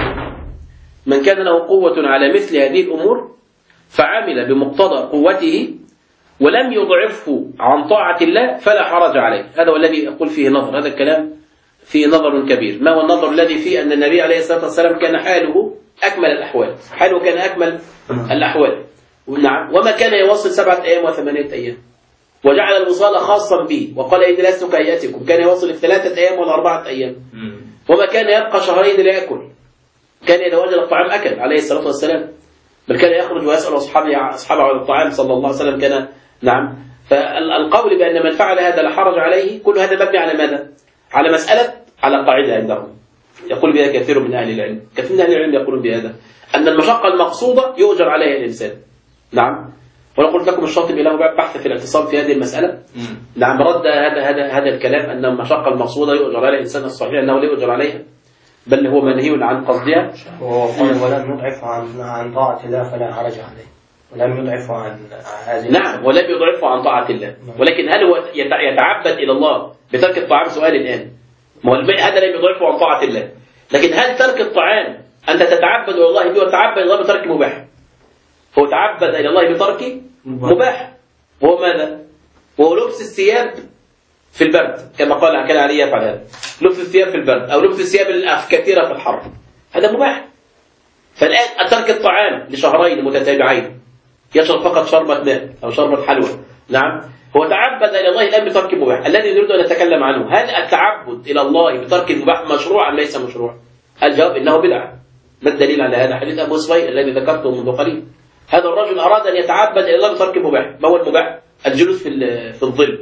له قوة على مثل هذه الأمور فعمل بمقتضى قوته ولم يضعفه عن طاعة الله فلا حرج عليه. هذا هو الذي يقول فيه نظر، هذا الكلام فيه نظر كبير. ما هو النظر الذي فيه؟ أن النبي عليه الصلاة والسلام كان حاله أكمل الأحوال، حاله كان أكمل الأحوال. نعم. وما كان يواصل 7 أيام و8 أيام، وجعل الوصال خاصا به، وقال إني لست كهيئتكم، كان يواصل 3 أيام و4 أيام. وما كان يبقى 2 شهرين لا يأكل، كان إذا وجد الطعام أكل عليه الصلاة والسلام، بل كان يخرج ويسأل أصحابه عن الطعام صلى الله عليه وسلم. كان نعم. فالقول بأن من فعل هذا لا حرج عليه، كل هذا مبني على ماذا؟ على مسألة، على قاعدة عندهم يقول بها كثير من أهل العلم، كثير من أهل العلم يقولون بهذا، أن المشقة المقصودة يؤجر عليها الإنسان. نعم. وأنا قلت لكم الشاطبي له بحث في الاعتصام في هذه المسألة. نعم، رد هذا الكلام أن المشقة المقصودة يؤجر عليها الإنسان، الصحيح أنه لا يؤجر عليها، بل هو منهي عن قصدها. ولم يضعف عن طاعة الله فلا حرج عليه، ولم يضعف عن هذه. نعم، ولم يضعف عن طاعة الله، ولكن هل هو يتعبد إلى الله بترك الطعام؟ سؤال الآن، ما هو هذا لم يضعفه عن طاعة الله، لكن هل ترك الطعام أنت تتعبد إلى الله به وتتعبد إلى الله بترك مباح؟ هو تعبد إلى الله بترك مباح، وهو ماذا؟ وهو لبس الثياب في البرد، كما كان علي يفعل هذا، لبس الثياب في البرد أو لبس الثياب الكثيرة في الحر، هذا مباح. فالآن ترك الطعام ل2 شهرين متتابعين، يشرب فقط شربة ماء أو شربة حلوى. نعم، هو تعبد إلى الله الآن بترك مباح. الذي نريد أن نتكلم عنه، هل التعبد إلى الله بترك المباح مشروع أم ليس مشروع؟ الجواب إنه بدعة. ما الدليل على هذا؟ حديث أبو صهيب الذي ذكرته منذ قليل. هذا الرجل أراد أن يتعبد إلى الله بترك المباح. ما هو المباح؟ الجلوس في الظل،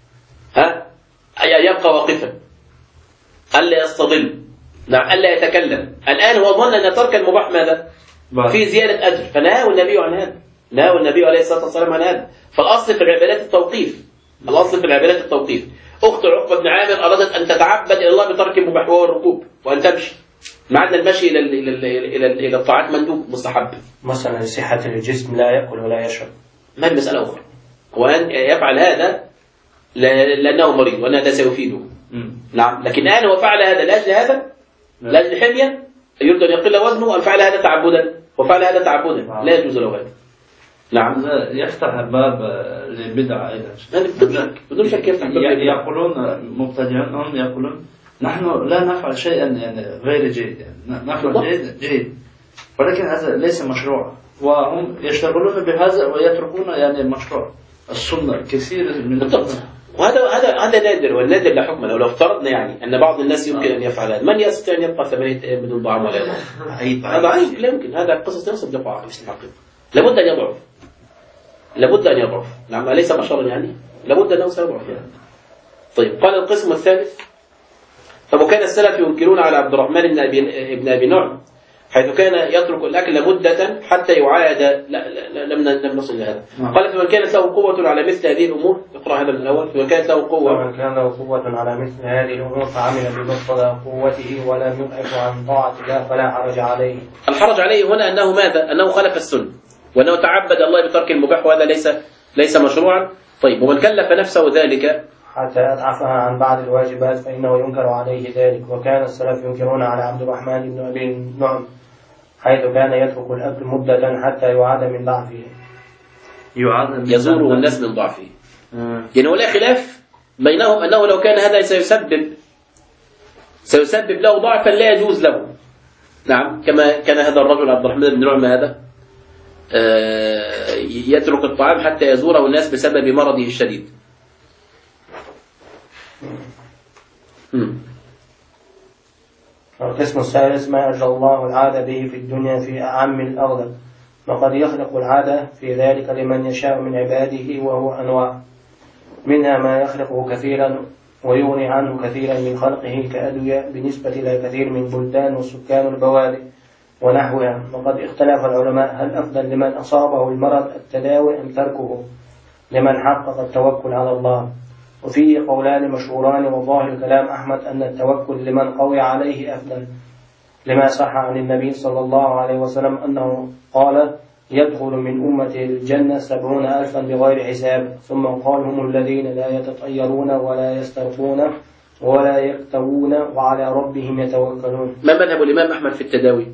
يبقى واقفا، ألا يستظل، نعم، ألا يتكلم. الآن هو ظن أن ترك المباح ماذا؟ في زيادة أجر، فنهاه النبي عن هذا، نهاه النبي عليه الصلاة والسلام عن هذا. فالأصل في العبادات التوقيف، الأصل في العبادات التوقيف. أخت عقبة بن عامر أرادت أن تتعبد إلى الله بترك المباح وهو الركوب، وأن تمشي، مع أن المشي إلى الطاعات مندوب مستحب. مثلا لصحة الجسم لا يأكل ولا يشرب، ما المسألة أخرى، هو أن يفعل هذا لأنه مريض وأن هذا سيفيده. نعم، لكن الآن هو فعل هذا لأجل هذا، لأجل حمية يريد أن يقل وزنه، أم فعل هذا تعبدا؟ وفعل هذا تعبدا لا يجوز له هذا. نعم، يفتح الباب للبدع أيضا. بدون شك يفتح الباب. يقولون مبتدعون هم يقولون نحن لا نفعل شيئا يعني غير جيد، يعني نفعل جيد ولكن هذا ليس مشروع، وهم يشتغلون بهذا ويتركون يعني المشروع السنة كثير من بالضبط. وهذا نادر، والنادر لا حكم له. لو افترضنا يعني أن بعض الناس يمكن أن يفعل هذا، من يستطيع أن يبقى 8 أيام بدون طعام ولا ماء؟ هذا عيب، لا يمكن. هذا قصص لا يصدق على الحقيقة. لابد أن يضعف، لابد أن يضعف. نعم، أليس بشرا يعني؟ لابد أنه سيضعف يعني. طيب، قال القسم الثالث: فكان السلف ينكرون على عبد الرحمن بن أبي نعم حيث كان يترك الأكل مدة حتى يعاد. لم نصل لهذا. قال: فمن كانت له قوة على مثل هذه الأمور، اقرأ هذا من الأول. فمن كانت له قوة على مثل هذه الأمور فعمل بمقتضى قوته ولم يضعف عن طاعة الله فلا حرج عليه. الحرج عليه هنا أنه ماذا؟ أنه خالف السنة، وأنه تعبد الله بترك المباح، وهذا ليس مشروعا. طيب، ومن كلف نفسه ذلك حتى يضعفها عن بعض الواجبات فإنه ينكر عليه ذلك. وكان السلف ينكرون على عبد الرحمن بن أبي نعم حيث كان يترك الأكل مدة حتى يعاد من ضعفه. يزوره الناس من ضعفه. يعني ولا خلاف بينهم أنه لو كان هذا سيسبب له ضعفا لا يجوز له. نعم، كما كان هذا الرجل عبد الرحمن بن نعم هذا يترك الطعام حتى يزوره الناس بسبب مرضه الشديد. القسم الثالث: ما أجرى الله العادة به في الدنيا في أعم الأغلب، وقد يخلق العادة في ذلك لمن يشاء من عباده، وهو أنواع، منها ما يخلقه كثيرا ويغني عنه كثيرا من خلقه كأدوية بالنسبة إلى كثير من بلدان وسكان البوادي ونحوها. وقد اختلف العلماء هل أفضل لمن أصابه المرض التداوي أم تركه لمن حقق التوكل على الله. وفيه قولان مشهوران، وظاهر كلام أحمد أن التوكل لمن قوي عليه أفضل، لما صح عن النبي صلى الله عليه وسلم أنه قال: يدخل من أمة الجنة 70,000 بغير حساب. ثم قال: هم الذين لا يتطيرون ولا يسترقون ولا يكتوون وعلى ربهم يتوكلون. ما مذهب الإمام أحمد في التداوي؟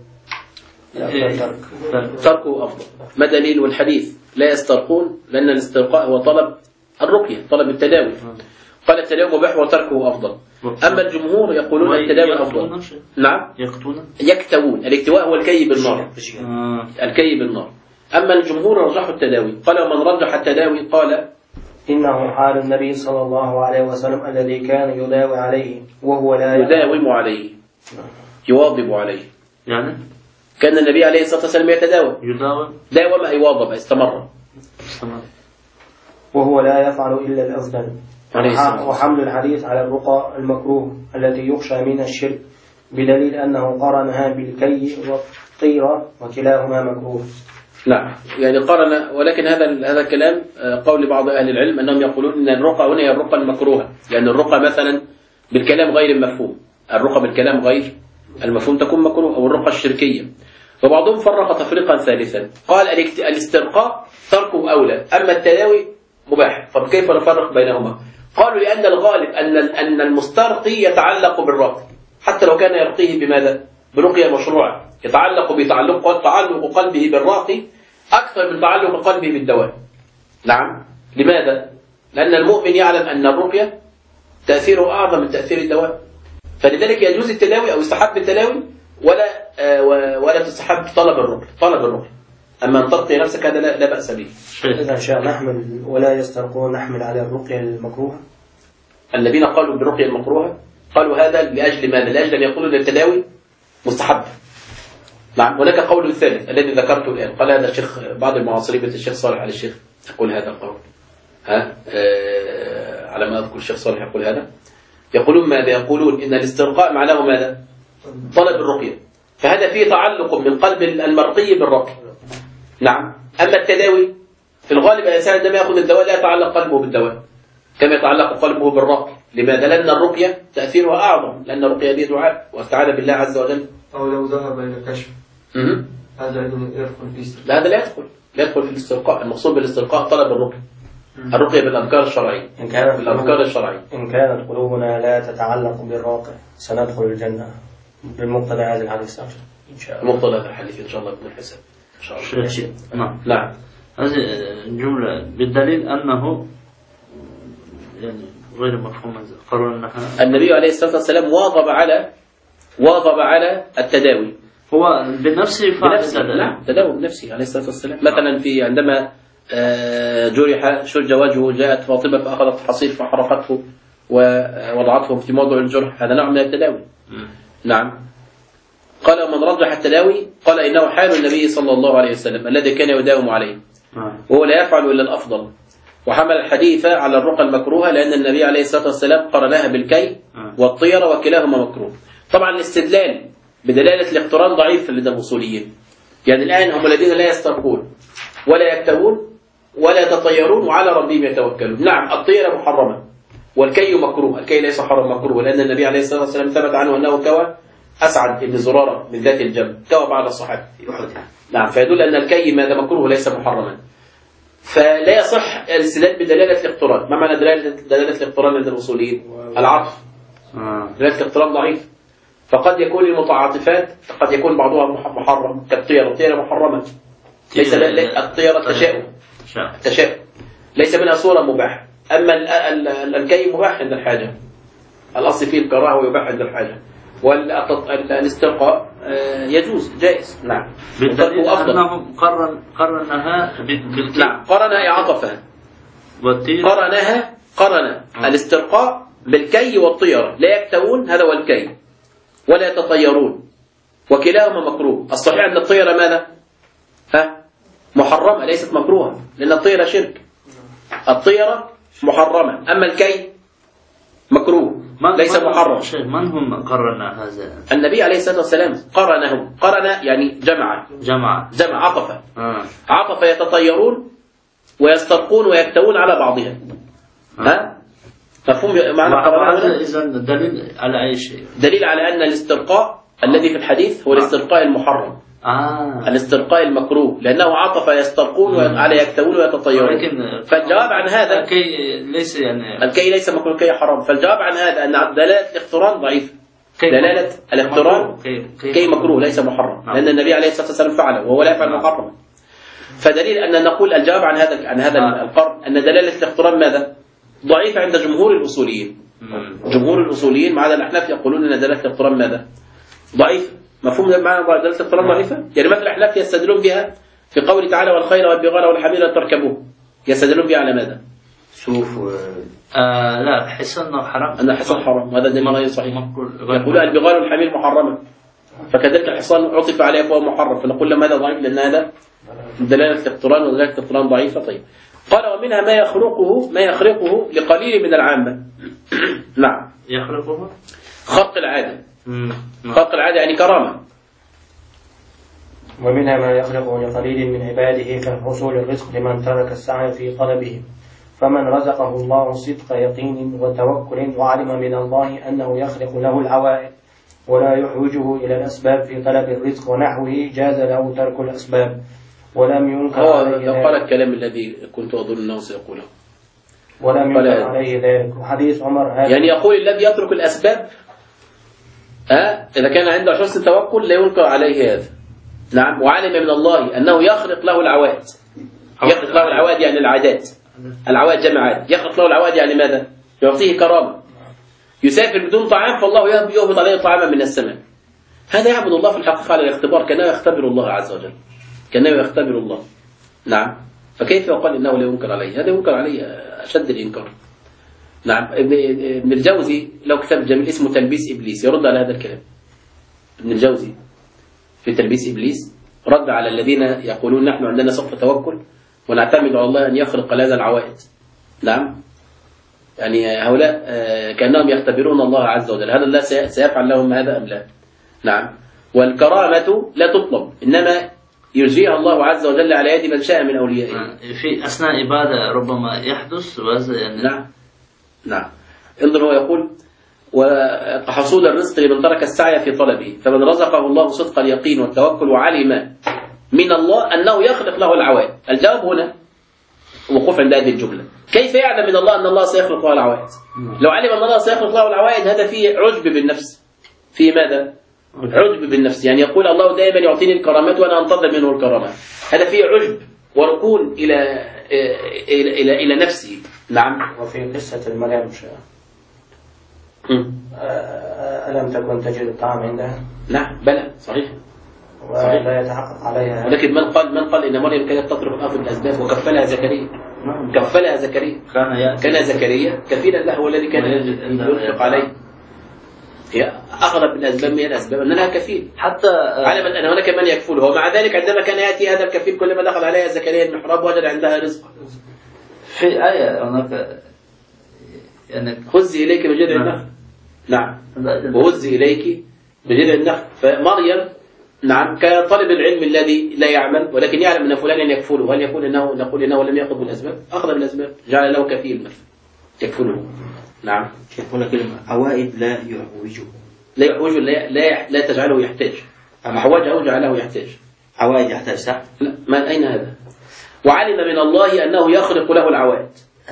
تركه أفضل. ما دليل الحديث؟ لا يسترقون، لأن الاسترقاء هو طلب الرقية، طلب التداوي. قال التداوي مباح وتركه أفضل. أما الجمهور يقولون التداوي أفضل. نعم، يكتوون. الاكتواء هو الكي بالنار، الكي بالنار. أما الجمهور رجحوا التداوي. قال: ومن رجح التداوي قال: إنه حال النبي صلى الله عليه وسلم الذي كان يداوي عليه وهو لا يداوم عليه، يواظب عليه. يعني كان النبي عليه الصلاة والسلام يتداوم، داوم أي واظب، استمر، وهو لا يفعل إلا الأفضل. وحمل الحديث على الرقى المكروه التي يخشى من الشرك بدليل أنه قارنها بالكي والطيرة وكلاهما مكروه. نعم، يعني قارن. ولكن هذا الكلام قول بعض أهل العلم أنهم يقولون أن الرقى هنا هي الرقى المكروهة، لأن الرقى مثلا بالكلام غير المفهوم، الرقى بالكلام غير المفهوم تكون مكروه، أو الرقى الشركية. وبعضهم فرق تفريقا ثالثا، قال: الاسترقاء تركه أولى، أما التداوي مباح. طب كيف نفرق بينهما؟ قالوا: لأن الغالب أن المسترقي يتعلق بالراقي، حتى لو كان يرقيه بماذا؟ برقية مشروعة، يتعلق تعلق قلبه بالراقي أكثر من تعلق قلبه بالدواء. نعم، لماذا؟ لأن المؤمن يعلم أن الرقية تأثيره أعظم من تأثير الدواء، فلذلك يجوز التداوي أو يستحب التداوي ولا تستحب طلب الرقية. أما أن ترقي نفسك هذا لا بأس به. إذا شاء نحمل ولا يسترقون نحمل على الرقية المكروهة. الذين قالوا بالرقية المكروهة قالوا هذا لأجل ماذا؟ لأجل أن يقولوا أن التداوي مستحب. نعم، هناك قول ثالث الذي ذكرته الآن، قال هذا الشيخ بعض المعاصرين مثل الشيخ صالح على الشيخ يقول هذا القول. على ما أذكر الشيخ صالح يقول هذا. يقولون ماذا؟ يقولون إن الاسترقاء معناه ماذا؟ طلب الرقية، فهذا فيه تعلق من قلب المرقي بالرقي. نعم، أما التداوي في الغالب الإنسان عندما يأخذ الدواء لا يتعلق قلبه بالدواء كما يتعلق قلبه بالرقي. لماذا؟ لأن الرقية تأثيرها أعظم، لأن الرقية دي دعاء واستعاذ بالله عز وجل. أو لو ذهب إلى الكشف هذا يدخل في الاسترقاء. لا، هذا لا يدخل في الاسترقاء. المقصود بالاسترقاء طلب الرقية بالأذكار الشرعية. إن كانت قلوبنا لا تتعلق بالراقي سندخل الجنة بمقتضى هذا الحديث إن شاء الله. مقتضى هذا الحديث إن شاء الله بدون حساب إن شاء الله. نعم. هذه الجملة بالدليل أنه يعني غير مفهوم. قالوا أنها النبي عليه الصلاة والسلام واظب على التداوي، هو بنفسه يفعل نعم تداوى بنفسه عليه الصلاة والسلام. مثلا في عندما جرح شج وجهه جاءت فاطمة فأخذت حصير فحرقته ووضعته في موضع الجرح، هذا نوع من التداوي. نعم. قال ومن رجح التداوي قال إنه حال النبي صلى الله عليه وسلم الذي كان يداوم عليه وهو لا يفعل إلا الأفضل، وحمل الحديث على الرقى المكروهة لأن النبي عليه الصلاة والسلام قرناها بالكي والطيرة وكلاهما مكروه. طبعا الاستدلال بدلالة الاقتران ضعيف لدى الأصوليين. يعني الآن هم الذين لا يسترقون ولا يكتوون ولا يتطيرون وعلى ربهم يتوكلون. نعم الطيرة محرمة والكي مكروه، الكي ليس حرام مكروه، لأن النبي عليه الصلاة والسلام ثبت عنه أنه كوى أسعد بن زرارة من ذات الجنب، كوى بعض الصحابة. نعم فيدل أن الكي ماذا مكروه ليس محرما. فلا يصح الاستدلال بدلالة الاقتران. ما معنى دلالة الاقتران عند الأصوليين؟ العطف. دلالة الاقتران ضعيف، فقد يكون المتعاطفات قد يكون بعضها محرم كالطيرة، الطيرة محرمة ليس الطيرة التشاؤم ليس منها صورة مباحة. أما الكي مباح عند الحاجة، الأصل فيه الكراهة ويباح عند الحاجة. والاسترقاء يجوز جائز. نعم بالدليل أنهم قرنها بالكي. نعم قرنها عطفها قرن الاسترقاء بالكي والطيرة، لا يكتوون هذا هو الكي ولا يتطيرون وكلاهما مكروه. الصحيح أن الطيرة ماذا؟ محرمة ليست مكروهة، لأن الطيرة شرك. الطيرة محرمة، أما الكي مكروه ليس محرم. من هم قرن هذا؟ النبي عليه الصلاة والسلام قرنهم. قرن يعني جمع عطف يتطيرون ويسترقون ويكتوون على بعضها. مفهوم معنى قرنها؟ إذن دليل على أي شيء؟ دليل على أن الاسترقاء الذي في الحديث هو الاسترقاء المحرم. الاسترقاء المكروه لأنه عطف يسترقون على يكتوون ويتطيرون. فالجواب عن هذا الكي ليس مكروه، الكي حرام. فالجواب عن هذا أن دلالة الاقتران ضعيف. دلالة الاقتران كي مكروه ليس محرم، لأن النبي عليه الصلاة والسلام فعله وهو لا يفعل محرما. فدليل أن نقول الجواب عن هذا القرن أن دلالة الاقتران ماذا؟ ضعيفة عند جمهور الأصوليين. جمهور الأصوليين مع الأحناف يقولون أن دلالة الاقتران ماذا؟ ضعيف. مفهوم معنى دلالة الاقتران ضعيفة؟ يعني مثل الأحناف يستدلون بها في قوله تعالى والخيل والبغال والحمير تركبوه، يستدلون بها على ماذا؟ سوف لا حصان حرام. أن الحصان حرام وهذا دليل غير صحيح. يقول البغال والحمير محرمة، فكذلك الحصان عطف عليه فهو محرم، فنقول له ماذا ضعيف؟ لأن هذا دلالة الاقتران ودلالة الاقتران ضعيفة. طيب قال ومنها ما يخرقه لقليل من العامة. نعم يخرقه خرق العادة. خرق العادة يعني كرامة. ومنها ما يخلقه لقليل من عباده كحصول الرزق لمن ترك السعي في طلبه، فمن رزقه الله صدق يقين وتوكل وعلم من الله أنه يخلق له العوائد ولا يحوجه إلى الأسباب في طلب الرزق ونحوه جاز له ترك الأسباب ولم ينكر عليه ذلك. قال الكلام الذي كنت أظن أنه سيقوله ولم ينكر عليه ذلك. وحديث عمر هذا يعني يقول الذي يترك الأسباب إذا كان عنده حسن توكل لا ينكر عليه هذا. نعم وعلم من الله أنه يخلق له العوائد. يخلق له العوائد يعني العادات. العوائد جمع عاد. يخلق له العوائد يعني ماذا؟ يعطيه كرامة. يسافر بدون طعام فالله يهبط عليه طعاما من السماء. هذا يعبد الله في الحقيقة على الاختبار، كأنه يختبر الله عز وجل، كأنه يختبر الله. نعم فكيف يقال إنه لا ينكر عليه؟ هذا ينكر عليه أشد الإنكار. نعم ابن الجوزي له كتاب جميل اسمه تلبيس إبليس يرد على هذا الكلام. ابن الجوزي في تلبيس إبليس رد على الذين يقولون نحن عندنا سقف توكل ونعتمد على الله أن يخلق لنا العوائد. نعم يعني هؤلاء كأنهم يختبرون الله عز وجل، هذا الله سيفعل لهم هذا أم لا؟ نعم والكرامة لا تطلب إنما يجريها الله عز وجل على يد من شاء من أوليائه. في أثناء عبادة ربما يحدث وهذا يعني نعم انظر هو يقول وحصول الرزق لمن ترك السعي في طلبه، فمن رزقه الله صدق اليقين والتوكل وعلم من الله أنه يخلق له العوائد. الجواب هنا وقوف عند هذه الجملة. كيف يعلم من الله أن الله سيخلق له العوائد؟ لو علم أن الله سيخلق له العوائد هذا فيه عجب بالنفس. في ماذا؟ عجب بالنفس، يعني يقول الله دائما يعطيني الكرامات وأنا أنتظر منه الكرامات. هذا فيه عجب وركون إلى نفسه. نعم. وفي قصة المريم ألم تكن تجد الطعام عندها؟ نعم بلى صحيح. ولا يتحقق عليها. ولكن من قال إن مريم كانت تترك الأخذ بالأسباب وكفلها زكريا؟ كفلها زكريا، كان زكريا كفيلا له، هو الذي كان ينفق عليه. هي أخذت بالأسباب من الأسباب أن لها كفيل، حتى علم أن هناك من يكفله، ومع ذلك عندما كان يأتي هذا الكفيل كلما دخل عليها زكريا المحراب وجد عندها رزق. في آية هناك يعني هزي إليك من جذع النخل. نعم، وهزي إليك من جذع النخل. فمريم نعم كان طالب العلم الذي لا يعمل ولكن يعلم أن فلانا يكفله، هل يقول إنه نقول إنه لم يأخذ بالأسباب؟ أخذ بالأسباب، جعل له كفيل مثلا يكفله. نعم. هنا كلمة عوائد لا يحوجه، لا يحوجه، لا تجعله يحتاج. أحوجه جعله يحتاج. عوائد يحتاج صح؟ لا، ما أين هذا؟ وعلم من الله أنه يخلق له العوائد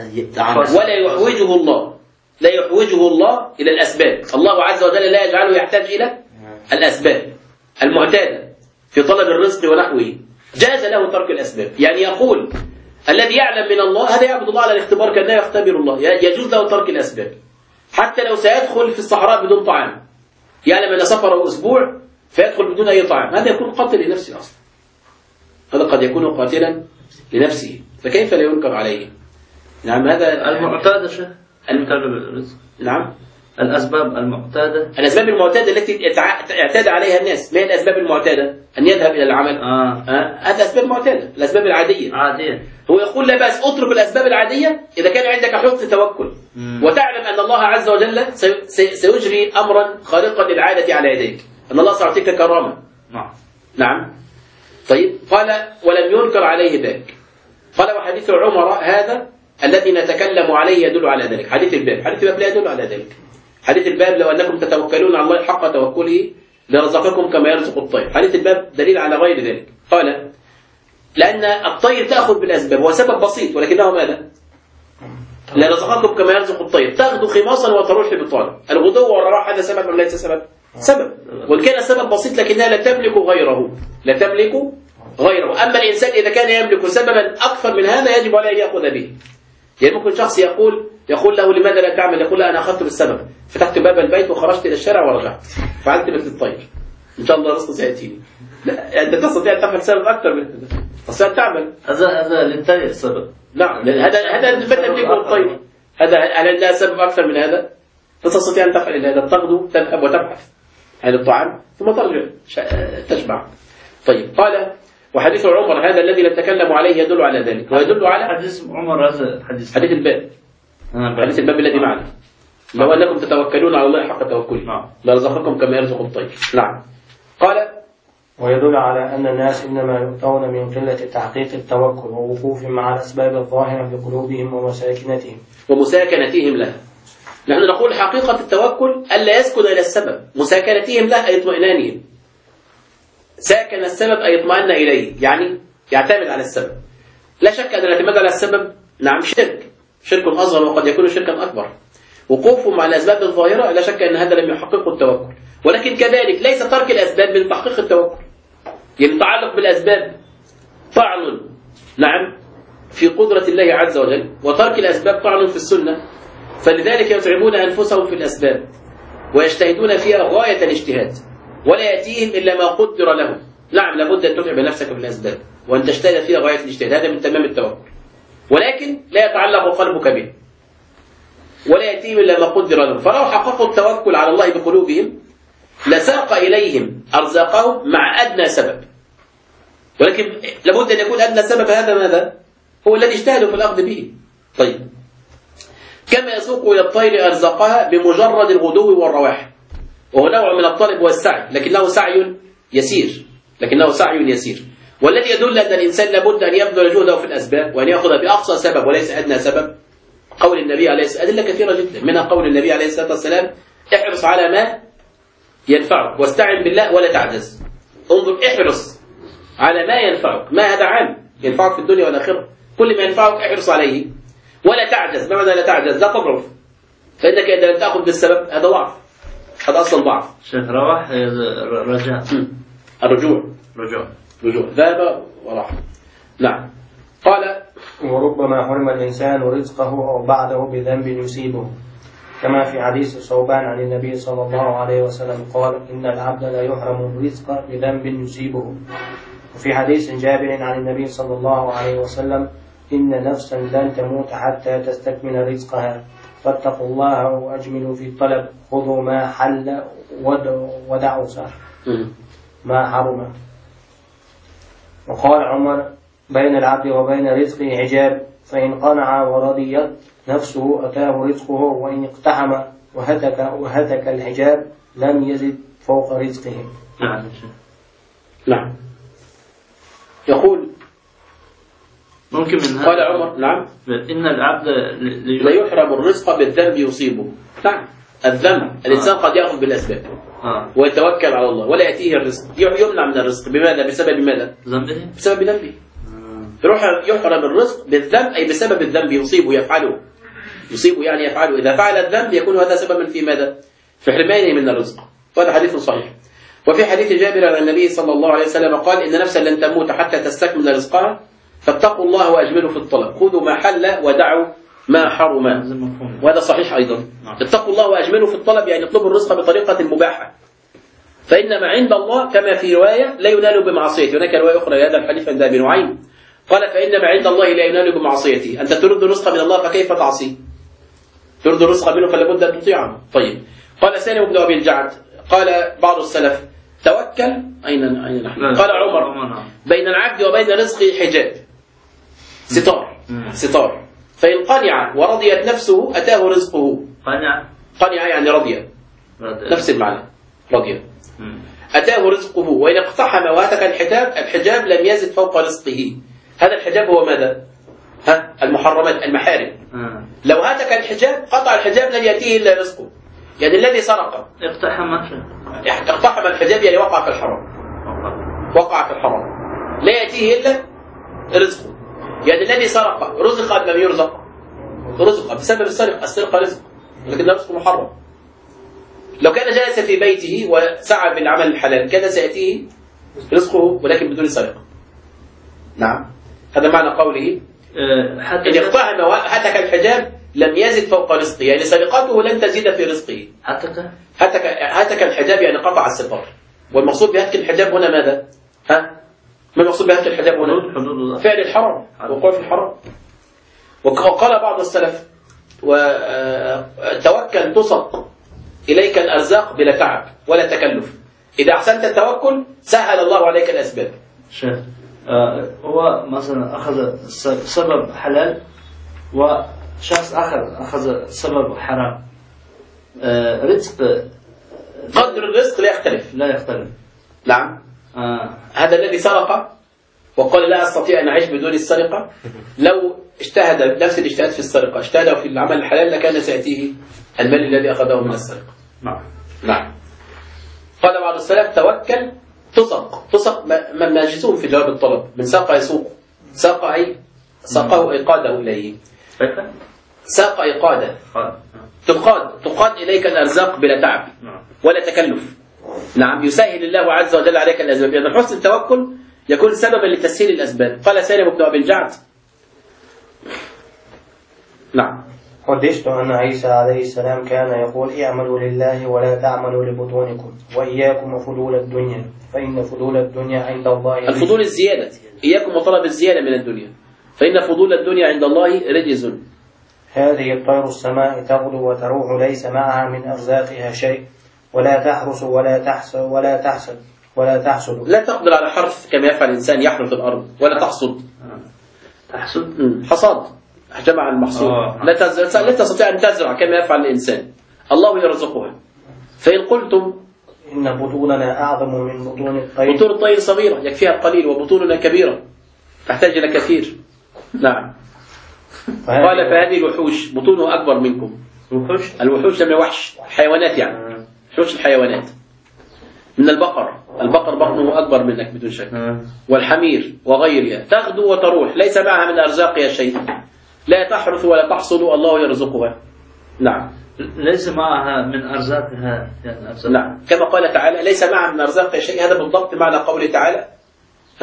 ولا يحوجه الله، لا يحوجه الله إلى الأسباب. الله عز وجل لا يجعله يحتاج إلى الأسباب المعتادة في طلب الرزق ونحوه، جاز له ترك الأسباب. يعني يقول الذي يعلم من الله هذا يعبد الله على الاختبار كأنه يختبر الله، يجوز له ترك الأسباب حتى لو سيدخل في الصحراء بدون طعام، يعلم أن سفره أسبوع فيدخل بدون أي طعام، هذا يكون قاتل لنفسه أصلا، هذا قد يكون قاتلا لنفسه، فكيف لا ينكر عليه؟ نعم. هذا المعتادة شيء الرزق. نعم، الأسباب المعتادة، الأسباب المعتادة التي اعتاد عليها الناس. ما هي الأسباب المعتادة؟ أن يذهب إلى العمل. هذا أسباب معتادة، الأسباب العادية. هو يقول لا بأس، اترك الأسباب العادية إذا كان عندك حسن توكل وتعلم أن الله عز وجل سيجري أمرا خارقا للعادة على يديك، أن الله سيعطيك كرامة. نعم. طيب، قال ولم ينكر عليه ذلك. قال وحديث عمر هذا الذي نتكلم عليه يدل على ذلك. حديث الباب لا يدل على ذلك. حديث الباب لو أنكم تتوكلون على الله حق توكله لرزقكم كما يرزق الطير. حديث الباب دليل على غير ذلك. قال لأن الطير تأخذ بالأسباب، هو سبب بسيط ولكنه ماذا؟ لرزقكم كما يرزق الطير، تأخذ خماصا وتروح بطانا. الغدو والرواح هذا سبب أم ليس سبب؟ سبب، وإن كان السبب بسيط لكنها لا تملك غيره، لا تملك غيره. أما الإنسان إذا كان يملك سببا أكثر من هذا يجب عليه أن يأخذ به. يعني ممكن شخص يقول له لماذا لا تعمل؟ يقول لا أنا أخذت بالسبب، فتحت باب البيت وخرجت إلى الشارع ورجعت، فعلت مثل الطير، إن شاء الله رزق سيأتيني. لا، أنت تستطيع أن تفعل سبب أكثر من هذا، تستطيع أن تعمل. هذا للطير سبب. نعم، هذا ما تملكه الطير، هذا لا سبب أكثر من هذا، فتستطيع أن تفعل هذا. تغدو تذهب وتبحث عن الطعام ثم ترجع تشبع. طيب، قال وحديث عمر هذا الذي نتكلم عليه يدل على ذلك، ويدل على حديث عمر هذا حديث الباب. حديث الباب الذي معنا لو أنكم تتوكلون على الله حق توكله لرزقكم كما يرزق الطير. نعم. قال ويدل على أن الناس إنما يؤتون من قلة تحقيق التوكل ووقوفهم مع الأسباب الظاهرة بقلوبهم ومساكنتهم لها. نحن نقول حقيقة التوكل ألا يسكن إلى السبب، مساكنتهم له أي اطمئنانهم. ساكن السبب أي اطمئن إليه، يعني يعتمد على السبب. لا شك أن الاعتماد على السبب نعم شرك أصغر وقد يكون شركا أكبر. وقوفهم مع الأسباب الظاهرة لا شك أن هذا لم يحققوا التوكل، ولكن كذلك ليس ترك الأسباب من تحقيق التوكل. يتعلق بالأسباب طعن نعم في قدرة الله عز وجل، وترك الأسباب طعن في السنة، فلذلك يتعبون أنفسهم في الأسباب ويجتهدون فيها غاية الاجتهاد، ولا يأتيهم إلا ما قدر لهم. نعم، لابد أن تتعب نفسك في الأسباب وأن تجتهد فيها غاية الاجتهاد، هذا من تمام التوكل، ولكن لا يتعلق قلبك به ولا يأتيهم إلا ما قدر لهم. فلو حققوا التوكل على الله بقلوبهم لساق إليهم أرزاقهم مع أدنى سبب، ولكن لابد أن يكون أدنى سبب هذا ماذا؟ هو الذي اجتهدوا في الأخذ به. طيب، كما يسوق إلى الطير أرزاقها بمجرد الغدو والرواح، وهو نوع من الطلب والسعي، لكنه سعي يسير. والذي يدل أن الإنسان لابد أن يبذل جهده في الأسباب وأن يأخذ بأقصى سبب وليس أدنى سبب قول النبي عليه الصلاة والسلام. أدلة كثيرة جدا، منها قول النبي عليه الصلاة والسلام احرص على ما ينفعك واستعن بالله ولا تعجز. انظر، احرص على ما ينفعك، ما هذا عام ينفعك في الدنيا والآخرة، كل ما ينفعك احرص عليه ولا تعجز. ما معنى لا تعجز؟ لا تضعف، فإنك إذا لم تأخذ بالسبب هذا ضعف، هذا أصلا ضعف. شيخ رواح رجاء الرجوع ذهب وراح. نعم. قال وربما حرم الإنسان رزقه أو بعده بذنب يصيبه. كما في حديث ثوبان عن النبي صلى الله عليه وسلم قال إن العبد لا يحرم الرزق بذنب يصيبه. وفي حديث جابر عن النبي صلى الله عليه وسلم إن نفسا لن تموت حتى تستكمل رزقها فاتقوا الله وأجملوا في الطلب خذوا ما حل ودعوا ما حرم. وقال عمر بين العبد وبين رزقه حجاب فإن قنع ورضيت نفسه أتاه رزقه وإن اقتحم وهتك الحجاب لم يزد فوق رزقه. نعم. يقول ممكن من هذا قال عمر نعم إن العبد لا يحرم الرزق بالذنب يصيبه. نعم الذنب الإنسان قد يأخذ بالأسباب ويتوكل على الله ولا يأتيه الرزق يمنع من الرزق. بماذا؟ بسبب ماذا؟ ذنبه. بسبب ذنبه. يحرم الرزق بالذنب أي بسبب الذنب يصيبه يفعله. يصيبه يعني يفعله. إذا فعل الذنب يكون هذا سببا في ماذا؟ في حرمانه من الرزق. وهذا حديث صحيح. وفي حديث جابر عن النبي صلى الله عليه وسلم قال إن نفسا لن تموت حتى تستكمل رزقها فاتقوا الله وأجملوا في الطلب خذوا ما حل ودعوا ما حرم. وهذا صحيح أيضا. اتقوا الله وأجملوا في الطلب يعني اطلبوا الرزق بطريقة مباحة فإنما عند الله كما في رواية لا ينال بمعصيته. هناك رواية أخرى هذا الحديث عند أبي نعيم قال فإنما عند الله لا ينال بمعصيته. أنت ترد الرزق من الله فكيف تعصيه؟ ترد الرزق منه فلا بد أن تطيعه. طيب قال سالم بن أبي الجعد قال بعض السلف توكل أين نحن؟ قال عمر بين العبد وبين رزقه حجاب ستار فإن قنع ورضيت نفسه أتاه رزقه. قنع يعني رضي نفس المعنى رضي أتاه رزقه وإن اقتحم وهتك الحجاب لم يزد فوق رزقه. هذا الحجاب هو ماذا؟ المحرمات المحارم. لو هتك الحجاب قطع الحجاب لن يأتيه إلا رزقه. يعني الذي سرق اقتحم الحجاب يعني وقع في الحرام لا يأتيه إلا رزقه. يعني الذي سرق رزق أم لم يرزق؟ رزق بسبب السرقة رزق لكن رزقه محرم. لو كان جالس في بيته وسعى بالعمل الحلال كان سيأتيه رزقه ولكن بدون سرقة. نعم هذا معنى قوله إن اقتحم وهتك الحجاب لم يزد فوق رزقه يعني سرقته لن تزيد في رزقه. هتك الحجاب يعني قطع الستار. والمقصود بهتك الحجاب هنا ماذا؟ ما المقصود بهتك الحجاب هنا؟ فعل الحرام وقوع في الحرام. وقال بعض السلف وتوكل تصق إليك الأرزاق بلا تعب ولا تكلف. إذا أحسنت التوكل سهل الله عليك الأسباب. هو مثلا أخذ سبب حلال وشخص آخر أخذ سبب حرام رزق قدر الرزق لا يختلف. نعم هذا الذي سرق وقال لا أستطيع أن أعيش بدون السرقة لو اجتهد نفس الاجتهاد في السرقة اجتهد في العمل الحلال لكان سيأتيه المال الذي أخذه من السرقة. نعم قال بعض السلف توكل تصق مجلسون في جواب الطلب من ساق يسوق ساقه إيقاده إليه ساق إيقاده تقاد إليك الأرزاق بلا تعب ولا تكلف. نعم يسهل الله عز وجل عليك الأسباب. يعني حسن التوكل يكون سببا لتسهيل الأسباب. قال سالم بن أبي الجعد نعم حدثت أن عيسى عليه السلام كان يقول اعملوا لله ولا تعملوا لبطونكم وإياكم وفضول الدنيا فإن فضول الدنيا عند الله الفضول الزيادة. إياكم وطلب الزيادة من الدنيا فإن فضول الدنيا عند الله رجز. هذه الطير السماء تغدو وتروح ليس معها من أرزاقها شيء ولا تحرس ولا تحصد لا تقدر على حرث كما يفعل الإنسان يحرث الأرض ولا تحصد حصاد جمع المحصول لا تستطيع أن تزرع كما يفعل الإنسان. الله يرزقها. فإن قلتم إن بطوننا أعظم من بطون الطير بطون الطير صغيرة يكفيها القليل وبطوننا كبيرة تحتاج إلى كثير. نعم قال فهذه الوحوش بطونها أكبر منكم. الوحوش لما وحش حيوانات يعني وحوش الحيوانات من البقر بطنه أكبر منك بدون شك والحمير وغيرها تغدو وتروح ليس معها من أرزاقها شيء لا تحرث ولا تحصد الله يرزقها. نعم ليس معها من أرزاقها يعني أرزاق. نعم كما قال تعالى ليس معها من أرزاقها شيء. هذا بالضبط معنى قوله تعالى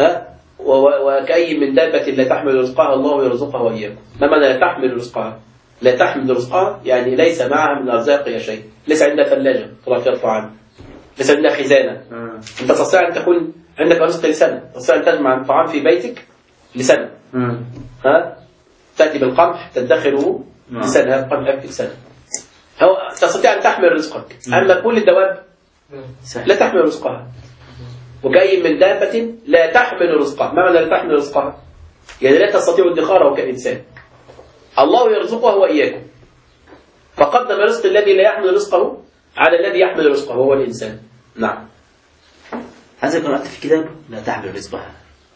وكأي من دابة لا تحمل رزقها الله يرزقها وإياكم. ما معنى لا تحمل رزقها؟ لا تحمل رزقها يعني ليس معها من أرزاقها شيء، ليس عندها ثلاجة طلع فيها الطعام، ليس عندها خزانة. أنت تستطيع أن تكون عندك رزق لسنة، تستطيع أن تجمع الطعام في بيتك لسنة. تأتي بالقمح تدخره لسنة، هذا القمح يكفي سنة. تستطيع أن تحمل رزقك. أما كل الدواب لا تحمل رزقها، وكأي من دابة لا تحمل رزقها. ما معنى لا تحمل رزقها؟ يعني لا تستطيع ادخاره كإنسان. الله يرزقه وإياكم، فقدم رزق الذي لا يحمل رزقه على الذي يحمل رزقه وهو الإنسان. نعم. هذا قرأت في كتاب لا تحمل رزقها.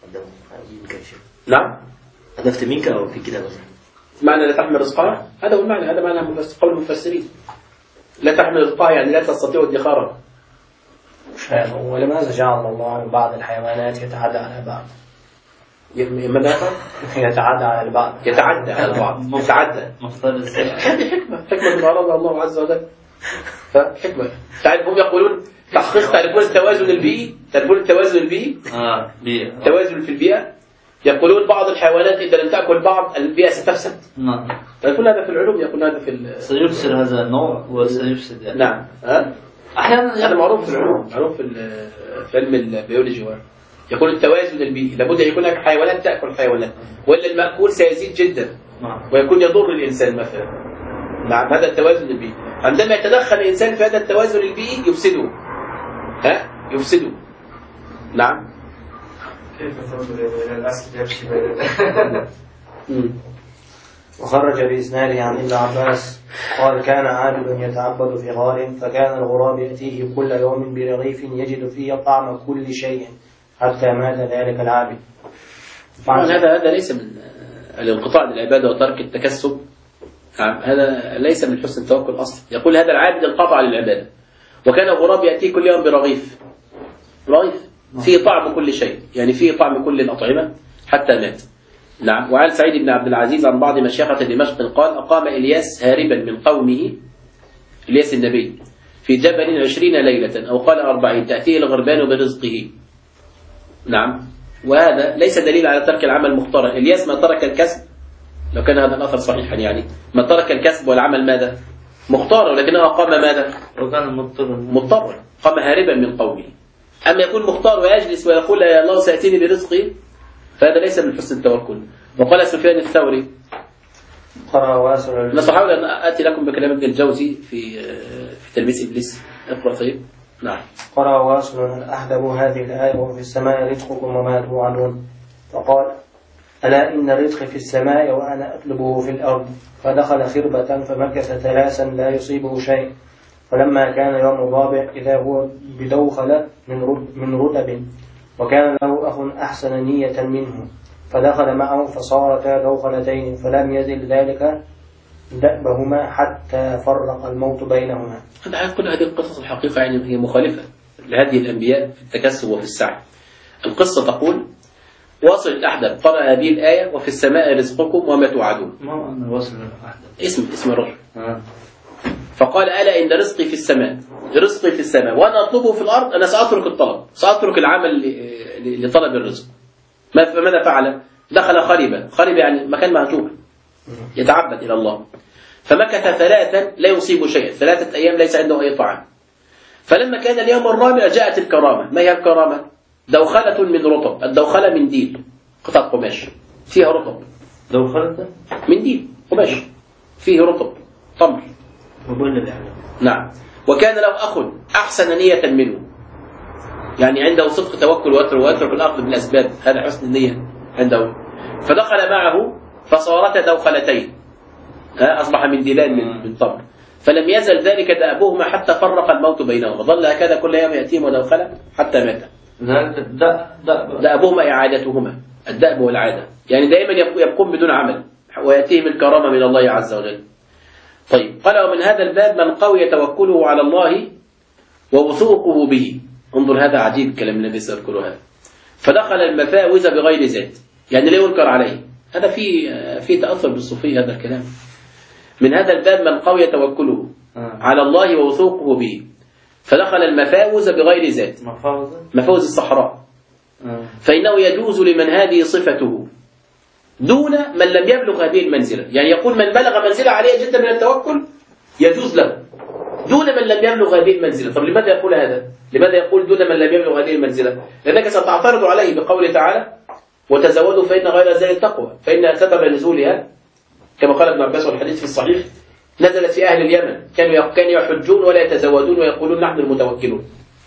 نعم. هدفت منك أو في كتاب؟ معنى لا تحمل رزقها هذا هو المعنى، هذا معنى قول المفسرين. لا تحمل رزقها يعني لا تستطيع ادخاره. ولماذا جعل الله بعض الحيوانات يتعدى على بعض؟ يتعدى على البعض. يتعدى على البعض. يتعدى. هذه حكمة من أراد الله عز وجل. فحكمة. تعرفون يقولون تحقيق، تعرفون التوازن البيئي؟ تعرفون التوازن البيئي؟ توازن في البيئة. يقولون بعض الحيوانات إذا لم تأكل بعض البيئة ستفسد. نعم. يقول هذا في العلوم، يقول هذا في سيفسد هذا النوع وسيفسد يعني. نعم. أحيانا هذا معروف في العلوم، معروف في علم البيولوجي. يقول التوازن البيئي لابد أن يكون هناك حيوانات تأكل حيوانات، وإلا المأكول سيزيد جدا ويكون يضر الإنسان مثلا. نعم. هذا التوازن البيئي. عندما يتدخل الإنسان في هذا التوازن البيئي يفسده. يفسده. نعم. كيف تنظر الأسد يمشي بين وخرج بإسناده عن ابن عباس قال كان عابد يتعبد في غار، فكان الغراب يأتيه كل يوم برغيف يجد فيه طعم كل شيء حتى مات ذلك العابد. هذا ليس من الانقطاع للعبادة وترك التكسب. هذا ليس من حسن التوكل أصلا. يقول هذا العابد انقطع للعبادة، وكان الغراب يأتيه كل يوم برغيف، رغيف فيه طعم كل شيء، يعني فيه طعم كل الأطعمة حتى مات. نعم. وعن سعيد بن عبد العزيز عن بعض مشيخة دمشق قال أقام إلياس هاربا من قومه، إلياس النبي، في جبل 20 ليلة أو قال 40 تأتيه الغربان برزقه. نعم. وهذا ليس دليل على ترك العمل مختارا. إلياس ما ترك الكسب، لو كان هذا الأثر صحيحا يعني ما ترك الكسب والعمل ماذا؟ مختارا، ولكنه قام ماذا؟ وكان مضطرا، قام هاربا من قومه. أما يكون مختار ويجلس ويقول يا الله سيأتيني برزقي، فهذا ليس من حسن التوكل. وقال سفيان الثوري، أنا سأحاول أن آتي لكم بكلام ابن الجوزي في تلبيس إبليس. اقرأ طيب. نعم. قرأ واصل أحدب هذه الآية وفي السماء رزقكم وما توعدون، فقال ألا إن الرزق في السماء وأنا أطلبه في الأرض، فدخل خربة فمكث 3 لا يصيبه شيء، فلما كان يوم الرابع إذا هو بدوخلة من رتب، وكان له أخ أحسن نية منه، فدخل معه فصارتا دوخلتين، فلم يزل ذلك دأبهما حتى فرق الموت بينهما. كل هذه القصص الحقيقة يعني هي مخالفة لهذه الأنبياء في التكسب وفي السعي. القصة تقول واصل الأحدب قرأ هذه الآية وفي السماء رزقكم وما توعدون. ما أنا واصل الأحدب اسم الرجل. فقال ألا إن رزقي في السماء، رزقي في السماء وأنا أطلبه في الأرض، أنا سأترك الطلب، سأترك العمل لطلب الرزق. ماذا فعل؟ دخل خريبة يعني مكان مهجور يتعبد إلى الله، فمكث 3 لا يصيب شيئا، 3 أيام ليس عنده أي طعام. فلما كان اليوم الرابع جاءت الكرامة. ما هي الكرامة؟ دوخلة من رطب. الدوخلة من ديل، قطعة قماش فيها رطب. دوخلة من ديل قماش فيه رطب تمر. نعم. وكان له أخ أحسن نية منه، يعني عنده صدق توكل ويترك الأخذ بالأسباب، هذا حسن النية عنده. فدخل معه فصارتا دوخلتين، أصبح من ديلان من تمر، فلم يزل ذلك دأبهما حتى فرق الموت بينهما، وظل هكذا كل يوم يأتيهم ودوخلة حتى مات. دأبهما إعادتهما، الدأب والعادة، يعني دائما يبقون بدون عمل ويأتيهم الكرامة من الله عز وجل. طيب، قال ومن هذا الباب من قوي توكله على الله ووثوقه به. انظر هذا عجيب كلام النبي سيذكره هذا. فدخل المفاوز بغير ذات، يعني لا ينكر عليه. هذا في تأثر بالصوفية هذا الكلام. من هذا الباب من قوي توكله على الله ووثوقه به، فدخل المفاوز بغير ذات، مفاوز الصحراء، فإنه يجوز لمن هذه صفته دون من لم يبلغ هذه المنزلة. يعني يقول من بلغ منزلة عالية جدا من التوكل يجوز له دون من لم يبلغ هذه المنزلة. طب لماذا يقول هذا؟ لماذا يقول دون من لم يبلغ هذه المنزلة؟ لأنك ستعترض عليه بقوله تعالى وتزودوا فإن غير ذلك التقوى، فإن سبب نزولها كما قال ابن عباس والحديث في الصحيح نزلت في أهل اليمن كانوا يحجون ولا يتزودون ويقولون نحن المتوكلون.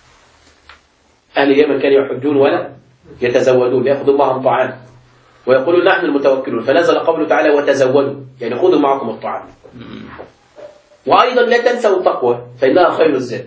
أهل اليمن كانوا يحجون ولا يتزودون، يأخذوا معهم طعام ويقولون نحن المتوكلون، فنزل قوله تعالى وتزودوا يعني خذوا معكم الطعام. وأيضا لا تنسوا التقوى فإنها خير الزاد.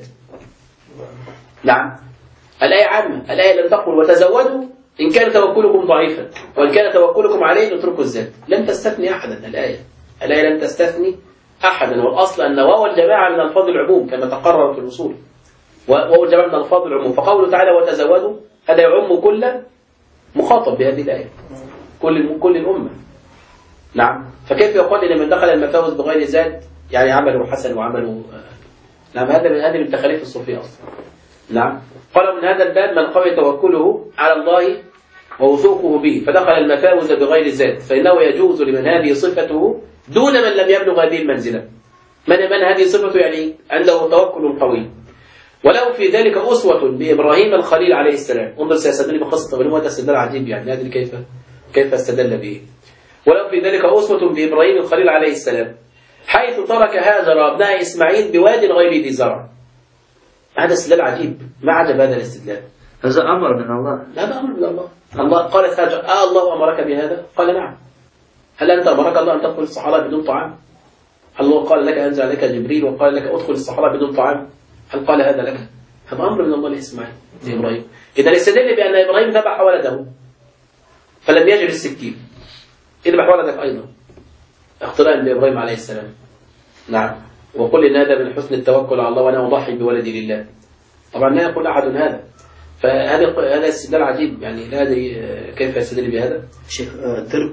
نعم الآية عامة، الآية لم تقل وتزودوا إن كان توكلكم ضعيفا وإن كان توكلكم عليه اتركوا الزاد. لم تستثني أحدا الآية لم تستثني أحدا. والأصل أن واو الجماعة من ألفاظ العموم كما تقرر في الأصول، واو الجماعة من ألفاظ العموم، فقوله تعالى وتزودوا هذا يعم كل مخاطب بهذه الآية، كل الأمة. نعم فكيف يقال إن من دخل المفاوز بغير زاد يعني عمله حسن وعمله نعم هذا من تخاليف الصوفية أصلا. نعم قالوا من هذا الباب من قوي توكله على الله ووثوقه به فدخل المفاوز بغير زاد فإنه يجوز لمن هذه صفته دون من لم يبلغ هذه المنزلة. من هذه صفته يعني عنده توكل قوي. ولو في ذلك أسوة بإبراهيم الخليل عليه السلام. انظر سيستدل بقصة إبراهيم وهذا استدلال عجيب يعني ندري كيف استدل به. ولو في ذلك أسوة بإبراهيم الخليل عليه السلام حيث ترك هاجر ابناء إسماعيل بواد غير ذي زرع. هذا استدلال عجيب، ما عجب هذا الاستدلال. هذا أمر من الله. لا هذا أمر من الله. الله قالت هاجر الله أمرك بهذا؟ قال نعم. هل أنت أمرك الله أن تدخل الصحراء بدون طعام؟ هل الله قال لك أنزل لك جبريل وقال لك أدخل الصحراء بدون طعام؟ هل قال هذا لك؟ هذا أمر من الله لإسماعيل لإبراهيم. إذا استدل بأن إبراهيم ذبح ولده فلم يجري السكين، اذبح ولدك أيضا اقتراء بإبراهيم عليه السلام. نعم وقل إن هذا من حسن التوكل على الله وأنا أضحي بولدي لله. طبعا لا يقول أحد هذا، فهذا استدلال عجيب يعني لا أدري كيف يستدل بهذا. شيخ ترك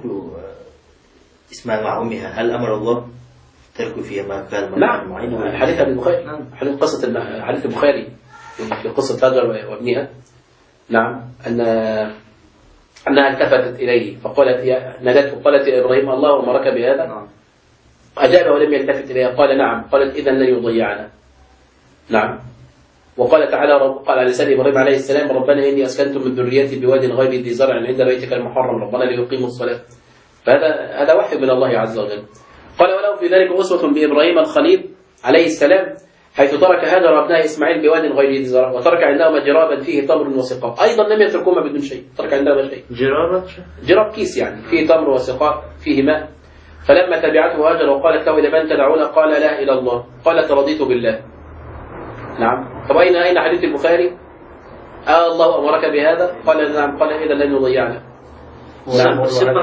اسماء مع أمها هل أمر الله ترك فيها ما كان نعم حديث ابن البخاري، حديث قصة حديث البخاري في قصة هاجر وابنها. نعم أنها التفتت إليه فقالت نادته قالت يا إبراهيم الله أمرك بهذا؟ أجاب ولم يلتفت إليها قال نعم. قالت إذن لن يضيعنا. نعم وقال تعالى قال على لسان إبراهيم عليه السلام ربنا إني أسكنت من ذريتي بواد غير ذي زرع عند بيتك المحرم ربنا ليقيموا الصلاة. فهذا وحي من الله عز وجل. قال ولو في ذلك أسوة بإبراهيم الخليل عليه السلام حيث ترك هاجر ابناء إسماعيل بواد غير ذي زرع وترك عندهما جرابا فيه تمر وسقاء. أيضا لم يتركوهما بدون شيء، ترك عندهما شيء. جراب كيس يعني فيه تمر وسقاء فيه ماء. فلما تبعته هاجر وقالت له إلى من تدعون؟ قال لا إلى الله. قالت رضيت بالله. نعم طب أين حديث البخاري؟ الله أمرك بهذا؟ قال نعم. قال إذا لن يضيعنا. نعم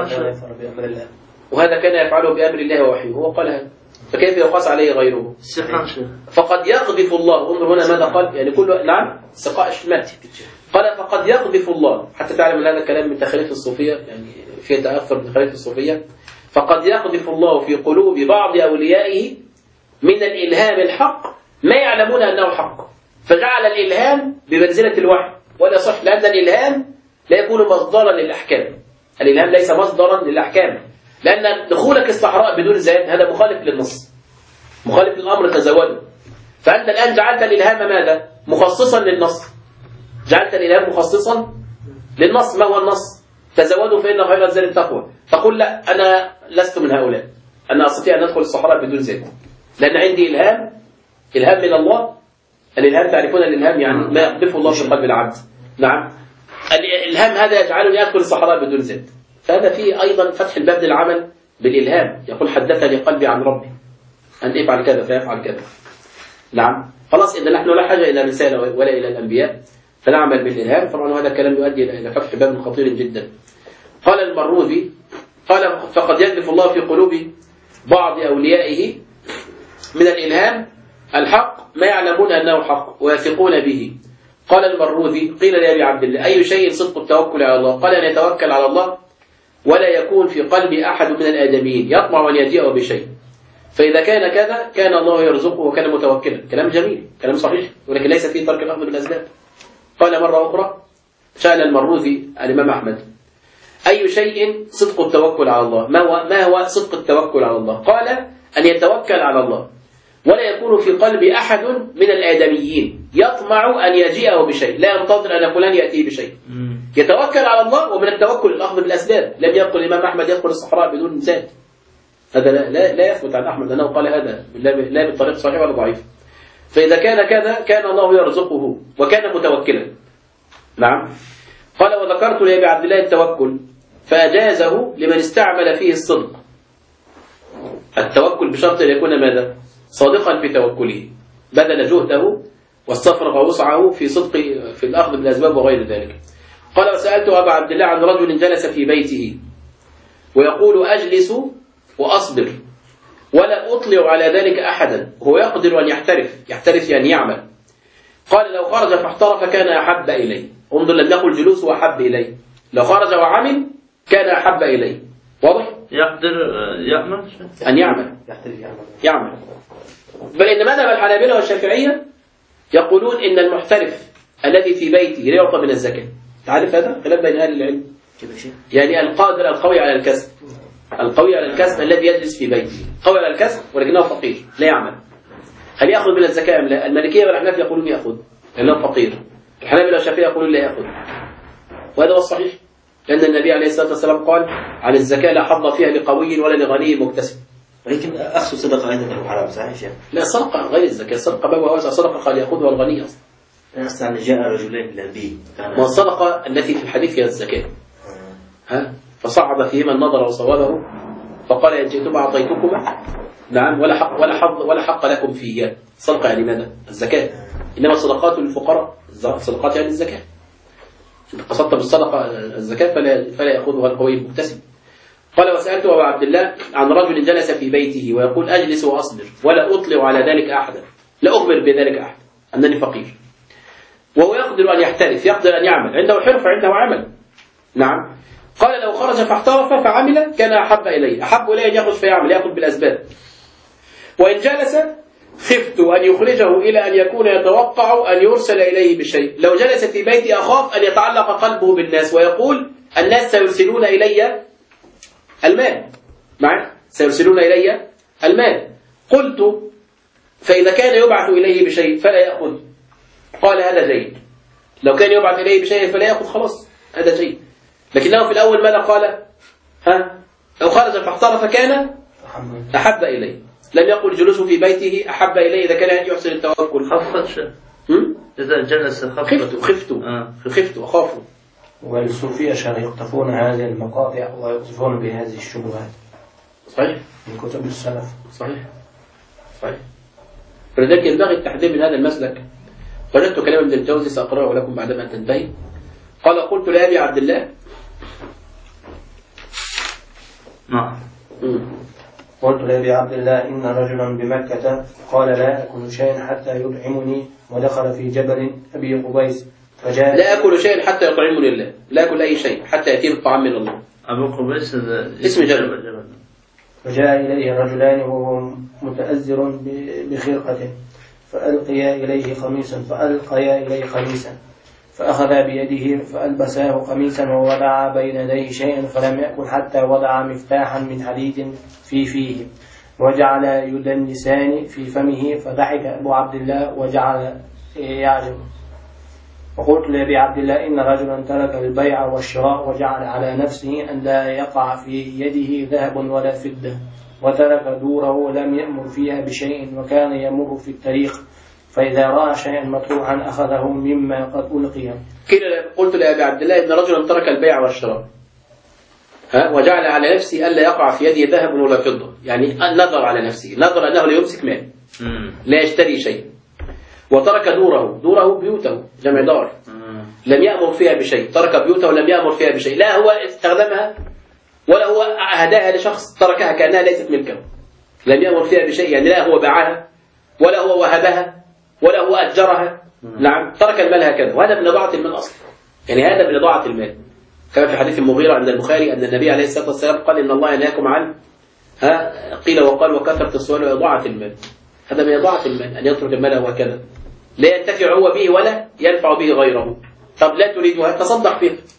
وهذا كان يفعله بأمر الله ووحيه هو قال هذا فكيف يقاس عليه غيره؟ فقد يقذف الله. انظر هنا ماذا قال يعني كله نعم سقاء الشمال. قال فقد يقذف الله حتى تعلم ان هذا الكلام من تخاليف الصوفية يعني فيه تأثر من تخاليف الصوفية. فقد يقذف الله في قلوب بعض أوليائه من الإلهام الحق ما يعلمون أنه حق فجعل الإلهام بمنزلة الوحي ولا صح لأن الإلهام لا يكون مصدرا للأحكام. الإلهام ليس مصدرا للأحكام لأن دخولك الصحراء بدون زاد هذا مخالف للنص مخالف للأمر تزوده. فأنت الآن جعلت الإلهام ماذا؟ مخصصا للنص. جعلت الإلهام مخصصا للنص. ما هو النص؟ تزودوا فإن خير الزاد التقوى. تقول لا أنا لست من هؤلاء، أنا أستطيع أن أدخل الصحراء بدون زاد لأن عندي إلهام من الله. الإلهام تعرفون الإلهام يعني ما يقذفه الله في قلب العبد. نعم الإلهام هذا يجعلني أدخل الصحراء بدون زاد. فهذا فيه أيضا فتح الباب للعمل بالإلهام. يقول حدثني قلبي عن ربي أن افعل كذا فيفعل كذا. نعم خلاص إذا نحن لا حاجة إلى رسالة ولا إلى الأنبياء فنعمل بالإلهام. طبعا هذا الكلام يؤدي إلى فتح باب خطير جدا. قال المروذي قال فقد يقذف الله في قلوب بعض أوليائه من الإلهام الحق ما يعلمون أنه حق ويثقون به. قال المروذي قيل لأبي عبد الله أي شيء صدق التوكل على الله؟ قال أن يتوكل على الله ولا يكون في قلب أحد من الآدميين يطمع أن يجيء بشيء فإذا كان كذا كان الله يرزقه وكان متوكلا. كلام جميل كلام صحيح ولكن ليس فيه ترك الأخذ بالأسباب. قال مرة أخرى سأل المروذي الإمام أحمد أي شيء صدق التوكل على الله؟ ما هو صدق التوكل على الله؟ قال أن يتوكل على الله ولا يكون في قلب أحد من الآدميين يطمع أن يجيئه بشيء، لا ينتظر أن فلان يأتيه بشيء. يتوكل على الله، ومن التوكل الأخذ بالأسباب. لم يقل الإمام أحمد يدخل الصحراء بدون زاد، هذا لا يثبت عن أحمد أنه قال هذا، لا بالطريق صحيح ولا ضعيف. فإذا كان كذا كان الله يرزقه وكان متوكلا. نعم. قال وذكرت لأبي عبد الله التوكل فأجازه لمن استعمل فيه الصدق. التوكل بشرط أن يكون ماذا؟ صادقا في توكله، بذل جهده واستفرغ وسعه في صدق في الأخذ بالأسباب وغير ذلك. قال وسألت أبا عبد الله عن رجل جلس في بيته ويقول أجلس وأصبر ولا أطلع على ذلك أحدا، هو يقدر أن يحترف يعني يعمل. قال لو خرج فاحترف كان أحب إليه. انظر، لم يقل جلوس وأحب إليه، لو خرج وعمل كان أحب إليه. واضح؟ يقدر يعمل أن يعمل. بل إن مذهب الحنابلة والشافعية يقولون إن المحترف الذي في بيته لا يعطى من الزكاة. تعرف هذا؟ خلاف بين أهل العلم. يعني القادر القوي على الكسب، القوي على الكسب الذي يجلس في بيته، قوي على الكسب ولكنه فقير لا يعمل، هل يأخذ من الزكاة أم لا؟ المالكية والأحناف يقولون يأخذ لأنه فقير، الحنابلة والشافعية يقولون لا يأخذ، وهذا هو الصحيح، لأن النبي عليه الصلاة والسلام قال عن الزكاة لا حظ فيها لقوي ولا لغني مكتسب. ولكن أخذ صدقة أيضا حرام صحيح؟ لا، صدقة غير الزكاة، صدقة باب واسع، صدقة قال يأخذها الغني أصلا. أصلا جاء رجلين إلى البيت، ما الصدقة التي في الحديث هي الزكاة. فصعد فيهما النظر وصوابه فقال إن جئتما أعطيتكما، نعم، ولا حق لكم فيه. صدقة يعني ماذا؟ الزكاة. إنما الصدقات للفقراء، الصدقات يعني الزكاة. إذا قصدت بالصدقة الزكاة فلا يأخذها القوي المكتسب. قال وسألت أبا عبد الله عن رجل جلس في بيته ويقول أجلس وأصبر ولا أطلع على ذلك أحدا، لا أخبر بذلك أحد أنني فقير، وهو يقدر أن يحترف، يقدر أن يعمل، عنده حرفة، عنده عمل. نعم. قال لو خرج فاحترف فعمل كان أحب إليه، أحب إليه أن يأخذ فيعمل، يأخذ بالأسباب. وإن جلس خفت أن يخرجه إلى أن يكون يتوقع أن يرسل إليه بشيء. لو جلس في بيتي أخاف أن يتعلق قلبه بالناس ويقول الناس سيرسلون إلي المال، معي سيرسلون إلي المال. قلت فإذا كان يبعث إليه بشيء فلا يأخذ. قال هذا جيد، لو كان يبعث إليه بشيء فلا يأخذ، خلاص هذا جيد. لكنه في الأول ماذا قال؟ لو خرج فاحترف كان أحب إليه، لم يقل جلوسه في بيته أحب إليه إذا كان يحسن التوكل. خفت إذا جلس خفت أخاف. والصوفية يقتفون هذه المقاطع ويقذفون بهذه الشبهات. صحيح، من كتب السلف. صحيح. فلذلك ينبغي التحذير من هذا المسلك. وجدت كلام ابن الجوزي سأقرأه لكم بعدما تنتهي. قال قلت لأبي عبد الله قلت لأبي عبد الله إن رجلا بمكة قال لا أكل شيئا حتى يطعمني، ودخل في جبل أبي قبيس فجاء. لا أكل شيئا حتى يطعمني الله، لا أكل أي شيء حتى يأتي الطعام من الله. أبو قبيس اسم جبل. فجاء إليه رجلان وهو متأزر بخرقة فألقيا إليه قميصا فأخذ بيده فألبساه قميصا ووضع بين يديه شيئا فلم يأكل حتى وضع مفتاحا من حديد في فيه وجعل يدنسان في فمه، فضحك أبو عبد الله وجعل يعجب. وقلت لأبي عبد الله إن رجلا ترك البيع والشراء وجعل على نفسه أن لا يقع في يده ذهب ولا فضة، وترك دوره ولم يأمر فيها بشيء، وكان يمر في الطريق فإذا رأى شيئا مطروحا أخذه مما قد ألقي. قلت لأبي عبد الله إن رجلا ترك البيع والشراء وجعل على نفسه ألا يقع في يده ذهب ولا فضة، يعني نظر على نفسه، نظر أنه لا يمسك مال، لا يشتري شيء، وترك دوره بيوته، جمع دار، لم يأمر فيها بشيء، ترك بيوته ولم يأمر فيها بشيء، لا هو استخدمها ولا هو أهداها لشخص، تركها كأنها ليست ملكه، لم يأمر فيها بشيء، يعني لا هو باعها ولا هو وهبها ولا هو أجرها. نعم، ترك المال هكذا، وهذا من إضاعة المال أصلا، يعني هذا من إضاعة المال. كما في حديث المغيرة عند البخاري أن النبي عليه الصلاة والسلام قال إن الله ينهاكم عن قيل وقال وكثرة السؤال وإضاعة المال. هذا من إضاعة المال، أن يترك المال وهكذا لا ينتفع هو به ولا ينفع به غيره. طب لا تريدها تصدق فيه،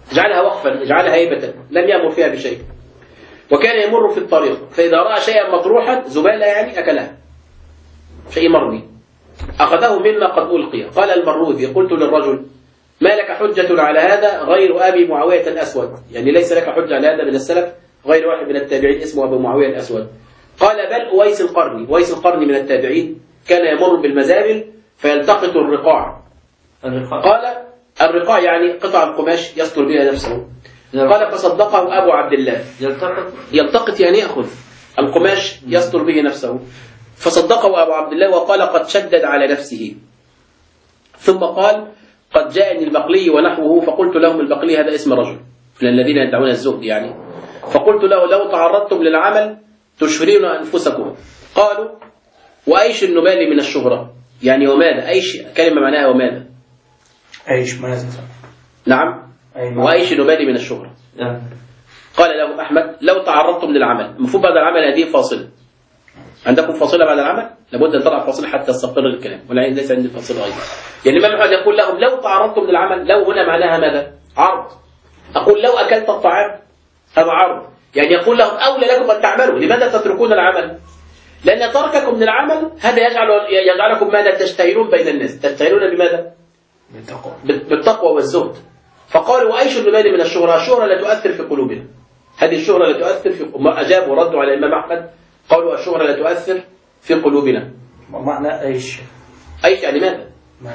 اجعلها وقفا، اجعلها هيبة، لم يأمر فيها بشيء. وكان يمر في الطريق فإذا رأى شيئا مطروحا، زبالة يعني، أكلها، شيء مرمي، أخذه مما قد ألقي. قال المروذي: قلت للرجل: ما لك حجة على هذا غير أبي معاوية الأسود؟ يعني ليس لك حجة على هذا من السلف غير واحد من التابعين اسمه أبو معاوية الأسود. قال: بل أويس القرني. أويس القرني من التابعين كان يمر بالمزابل فيلتقط الرقاع. قال: الرقاع يعني قطع القماش يستر بها نفسه. قال: فصدقه أبو عبد الله. يلتقط يعني يأخذ القماش يستر به نفسه. فصدقه أبو عبد الله وقال: قد شدد على نفسه. ثم قال: قد جاءني البقلي ونحوه، فقلت لهم: البقلي هذا اسم رجل من الذين يدعون الزهد يعني. فقلت له: لو تعرضتم للعمل تشهرون أنفسكم. قالوا: وأيش النبال من الشهرة؟ يعني وماذا؟ أيش كلمة معناها وماذا؟ أيش ماذا؟ نعم، وأيش النبال من الشهرة. قال له أحمد: لو تعرضتم للعمل. المفروض بعد العمل هذه فاصلة. عندكم فاصلة بعد العمل؟ لابد أن تضع فاصلة حتى يستقر الكلام، ولا ليس عندي فاصلة أيضا. يعني الإمام أحمد يقول لهم: لو تعرضتم للعمل. لو هنا معناها ماذا؟ عرض. أقول: لو أكلت الطعام، هذا عرض. يعني يقول لهم: أولى لكم أن تعملوا، لماذا تتركون العمل؟ لأن ترككم من العمل هذا يجعلكم ماذا؟ تشتهرون بين الناس. تشتهرون بماذا؟ بالتقوى والزهد. فقالوا: وأيش النبال من الشهرة؟ الشهرة لا تؤثر في قلوبنا. هذه الشهرة لا تؤثر في أجابوا وردوا على الإمام أحمد قالوا: الشهرة لا تؤثر في قلوبنا. معنى أيش؟ أيش يعني ماذا؟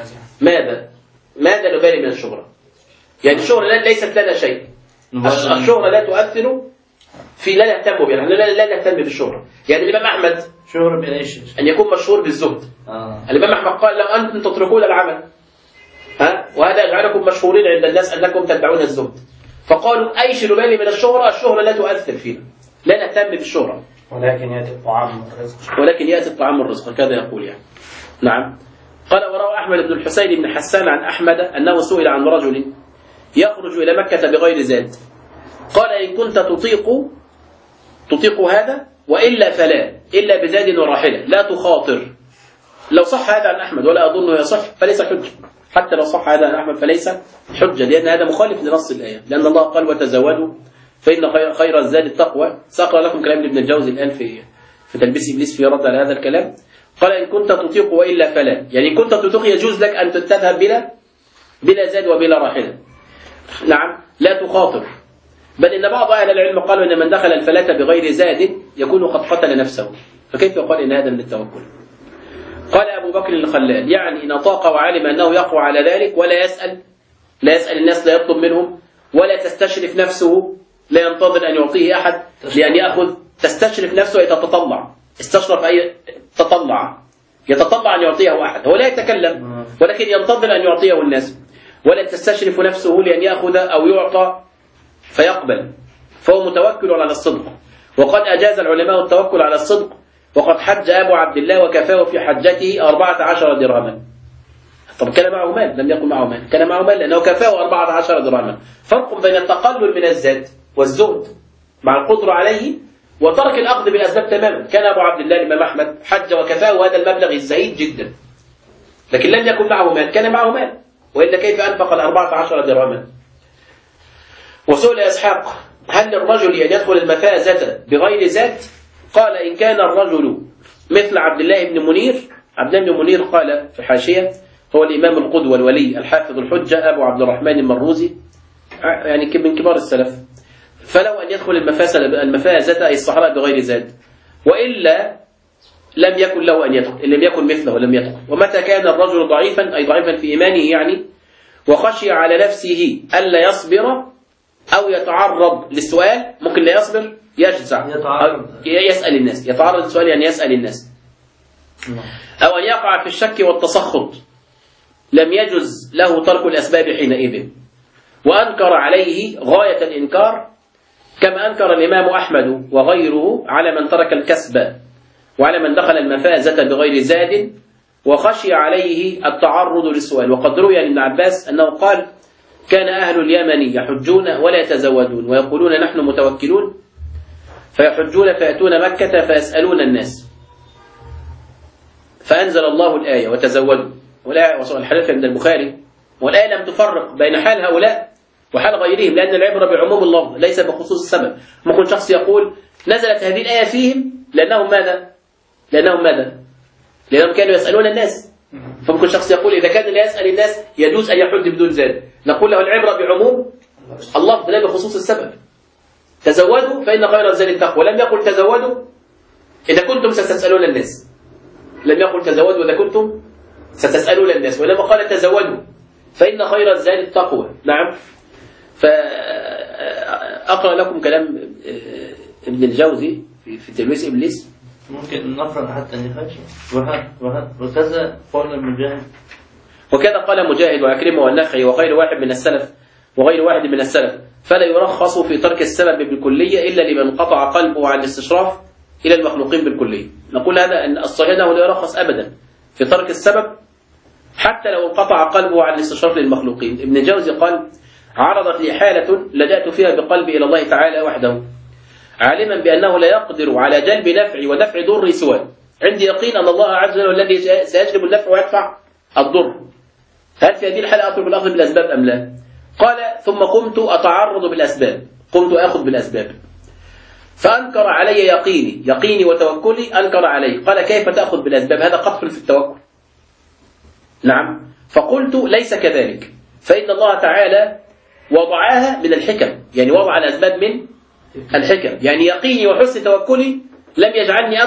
ماذا نبالي من الشهرة؟ يعني الشهرة ليست لنا شيء. الشهرة لا تؤثر في، لا نهتم بها، لا نهتم بالشهرة. يعني الإمام أحمد شهرة بإيش؟ أن يكون مشهور بالزهد. الإمام أحمد قال: لو أنتم تتركون العمل وهذا يجعلكم مشهورين عند الناس أنكم تدعون الزهد. فقالوا: أيش نبالي من الشهرة؟ الشهرة لا تؤثر فينا، لا نهتم بالشهرة، ولكن يأتي الطعام والرزق. ولكن يأتي الطعام والرزق، كذا يقول يعني. نعم. قال: وروى أحمد بن الحسين بن حسان عن أحمد أنه سئل عن رجل يخرج إلى مكة بغير زاد. قال: إن كنت تطيق هذا وإلا فلا، إلا بزاد وراحلة، لا تخاطر. لو صح هذا عن أحمد، ولا أظنه يصح، فليس حجة. حتى لو صح هذا عن أحمد فليس حجة، لأن هذا مخالف لنص الآية، لأن الله قال: وتزودوا فإن خير الزاد التقوى. سأقرأ لكم كلام ابن الجوزي الآن في تلبيس إبليس في رد على هذا الكلام. قال: إن كنت تطيق وإلا فلا، يعني إن كنت تطيق يجوز لك أن تذهب بلا زاد وبلا راحلة. نعم، لا تخاطر. بل إن بعض أهل العلم قالوا إن من دخل الفلاة بغير زاد يكون قد قتل نفسه، فكيف يقال إن هذا من التوكل؟ قال أبو بكر الخلال: يعني إن طاق وعلم أنه يقوى على ذلك ولا يسأل الناس، لا يطلب منهم، ولا تستشرف نفسه، لا ينتظر أن يعطيه أحد لأن يأخذ. تستشرف نفسه يتطلع، استشرف أي يتطلع أن يعطيه أحد، هو لا يتكلم ولكن ينتظر أن يعطيه الناس. ولا تستشرف نفسه لأن يأخذ أو يعطى فيقبل، فهو متوكل على الصدق. وقد أجاز العلماء التوكل على الصدق، وقد حج أبو عبد الله وكفاه في حجته 14 درهما. طب كان معه مال؟ لم يكن معه مال، كان معه مال لأنه كفاه 14 درهما. فرق بين التقلل من الزاد والزهد مع القدرة عليه وترك الأخذ بالأسباب تماما. كان أبو عبد الله الإمام أحمد حج وكفاه هذا المبلغ الزهيد جدا، لكن لم يكن معه مال. كان معه مال، وإلا كيف أنفق 14 درهما؟ وسئل إسحاق: هل للرجل أن يدخل المفازة بغير زاد؟ قال: إن كان الرجل مثل عبد الله بن منير. عبد الله بن منير قال في حاشية: هو الإمام القدوة الولي الحافظ الحجة أبو عبد الرحمن المروزي، يعني من كبار السلف. فلو أن يدخل المفازة أي الصحراء بغير زاد، وإلا لم يكن له أن يدخل، إن لم يكن مثله لم يدخل. ومتى كان الرجل ضعيفا أي ضعيفا في إيمانه يعني، وخشي على نفسه ألا يصبر أو يتعرض للسؤال، ممكن لا يصبر، يجزع، يسأل الناس، يتعرض للسؤال يعني يسأل الناس، أو أن يقع في الشك والتسخط، لم يجز له ترك الأسباب حينئذ. وأنكر عليه غاية الإنكار، كما أنكر الإمام أحمد وغيره على من ترك الكسب، وعلى من دخل المفازة بغير زاد وخشي عليه التعرض للسؤال. وقد روي عن ابن عباس أنه قال: كان أهل اليمن يحجون ولا يتزودون، ويقولون نحن متوكلون، فيحجون فيأتون مكة فيسألون الناس، فأنزل الله الآية: وتزودوا. والآية الحديث عند البخاري، والآية لم تفرق بين حال هؤلاء وحال غيرهم، لأن العبرة بعموم اللفظ ليس بخصوص السبب. ممكن شخص يقول نزلت هذه الآية فيهم لأنهم ماذا؟ لأنهم كانوا يسألون الناس. فممكن شخص يقول إذا كان لا يسأل الناس يجوز أن يحج بدون زاد، نقول له العبرة بعموم اللفظ لا بخصوص السبب. تزودوا فإن خير الزاد التقوى، لم يقل تزودوا إذا كنتم ستسألون الناس، لم يقل تزودوا إذا كنتم ستسألون الناس، وإنما قال تزودوا فإن خير الزاد التقوى. نعم. فأقرأ لكم كلام ابن الجوزي في تلميذ إبليس. ممكن نفرض حتى النقاش وكذا قول المجاهد، وكذا قال مجاهد وعكرمة والنخعي وغير واحد من السلف، فلا يرخص في ترك السبب بالكلية إلا لمن قطع قلبه عن الاستشراف إلى المخلوقين بالكلية. نقول هذا أن الصحيح أنه لا يرخص أبدا في ترك السبب حتى لو انقطع قلبه عن الاستشراف للمخلوقين. ابن الجوزي قال عرضت لي حالة لجأت فيها بقلبي إلى الله تعالى وحده عالما بأنه لا يقدر على جلب نفع ودفع ضر سواه، عندي يقين أن الله عز وجل الذي سيجلب النفع ويدفع الضر. هل في هذه الحالة أترك الأخذ بالأسباب أم لا؟ قال ثم قمت أتعرض بالأسباب، قمت أخذ بالأسباب فأنكر علي يقيني وتوكلي، أنكر علي، قال كيف تأخذ بالأسباب؟ هذا قطع في التوكل. نعم. فقلت ليس كذلك، فإن الله تعالى وضعها من الحكم، يعني وضع الأسباب من الحكم، يعني يقيني وحسن توكلي لم يجعلني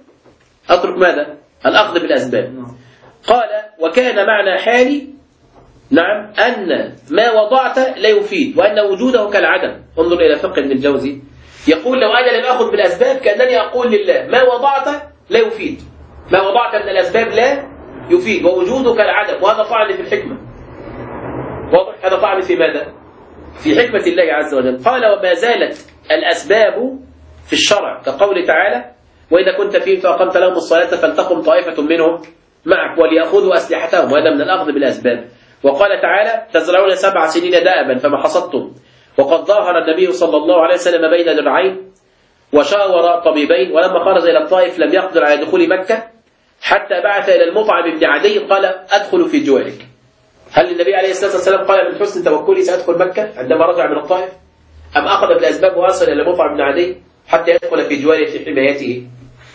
أترك ماذا؟ الأخذ بالأسباب. قال وكان معنى حالي نعم أن ما وضعت لا يفيد وأن وجوده كالعدم. انظر إلى فقه ابن الجوزي، يقول لو أنا لم أخذ بالأسباب كأنني أقول لله ما وضعت لا يفيد، ما وضعت من الأسباب لا يفيد ووجوده كالعدم، وهذا طعن في الحكمة. واضح؟ هذا طعن في ماذا؟ في حكمة الله عز وجل. قال وما زالت الأسباب في الشرع كقول تعالى وإذا كنت فيهم فأقمت لهم الصلاة فلتقم طائفة منهم معك وليأخذوا أسلحتهم، وهذا من الأخذ بالأسباب. وقال تعالى تزرعون 7 سنين دأبا فما حصدتم، وقد ظاهر النبي صلى الله عليه وسلم بين درعين وشاور طبيبين، ولما خرج إلى الطائف لم يقدر على دخول مكة حتى بعث إلى المطعم بن عدي قال أدخل في جوارك. هل النبي عليه الصلاة والسلام قال من حسن توكلي سأدخل مكة عندما رجع من الطائف، أم أخذ بالأسباب وأصل إلى المطعم بن عدي حتى يدخل في جواره في حمايته؟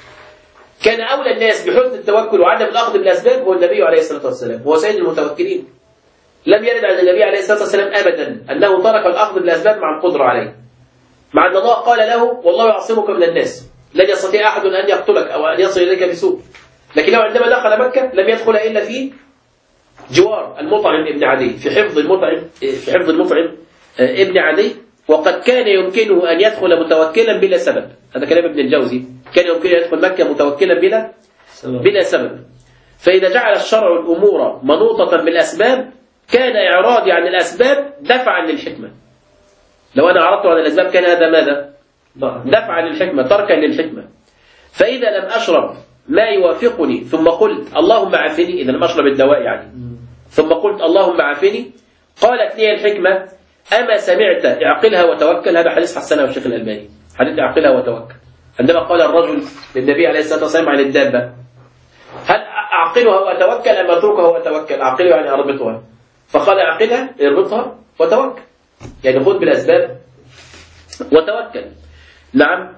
كان أولى الناس بحسن التوكل وعدم الأخذ بالأسباب هو النبي عليه الصلاة والسلام، هو سيد المتوكلين. لم يرد عن النبي عليه الصلاة والسلام أبدا أنه ترك الأخذ بالأسباب مع القدرة عليه، مع أن الله قال له والله يعصمك من الناس، لن يستطيع أحد أن يقتلك أو أن يصل إليك بسوء. لكنه عندما دخل مكة لم يدخل إلا في جوار المطعم ابن عدي، في حفظ المطعم ابن عدي، وقد كان يمكنه أن يدخل متوكلا بلا سبب. هذا كلام ابن الجوزي، كان يمكنه أن يدخل مكة متوكلا بلا سبب. فإذا جعل الشرع الأمور منوطة بالأسباب كان إعراضي عن الأسباب دفعا للحكمة. لو أنا أعرضت عن الأسباب كان هذا ماذا؟ دفعا للحكمة، تركا للحكمة. فإذا لم أشرب ما يوافقني ثم قلت اللهم عافني، إذا لم أشرب الدواء يعني، ثم قلت اللهم عافني، قالت لي الحكمة أما سمعت اعقلها وتوكل. هذا حديث حسنه الشيخ الألباني، حديث اعقلها وتوكل. عندما قال الرجل للنبي عليه الصلاة والسلام عن الدابة هل أعقلها وأتوكل أم أتركها وأتوكل؟ أعقلها يعني أربطها، فقال أعقلها اربطها وتوكل، يعني خذ بالأسباب وتوكل. نعم.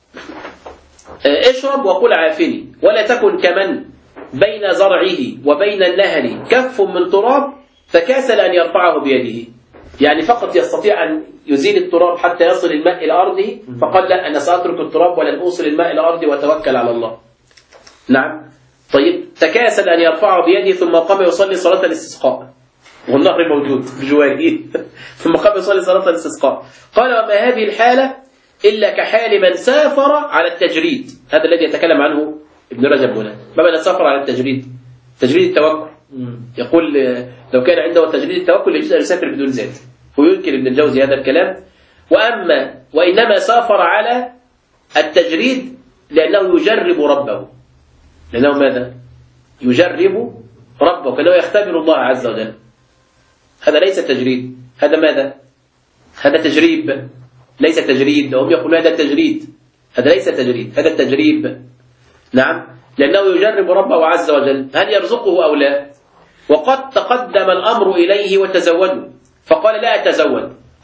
اشرب وقل عافني، ولا تكن كمن بين زرعه وبين النهر كف من تراب فكاسل أن يرفعه بيده، يعني فقط يستطيع أن يزيل التراب حتى يصل الماء إلى أرضه، فقال لا أنا سأترك التراب ولن أوصل الماء إلى أرضي وتوكل على الله. نعم. طيب تكاسل أن يرفعه بيده ثم قام يصلي صلاة الاستسقاء والنهر موجود بجواره ثم قام يصلي صلاة الاستسقاء. قال وما هذه الحالة إلا كحال من سافر على التجريد. هذا الذي يتكلم عنه ابن رجب هنا. ما معنى سافر على التجريد؟ تجريد التوكل. يقول لو كان عنده تجريد التوكل يجوز أن يسافر بدون زاد، وينكر ابن الجوزي هذا الكلام. وإنما سافر على التجريد لأنه يجرب ربه، لأنه ماذا؟ يجرب ربه، كأنه يختبر الله عز وجل. هذا ليس تجريد، هذا ماذا؟ هذا تجريب، ليس تجريد. هم يقولون هذا تجريد، هذا ليس تجريد، هذا التجريب. نعم، لأنه يجرب ربه عز وجل هل يرزقه أو لا. وقد تقدم الأمر إليه وتزودوا، فقال لا أتزود،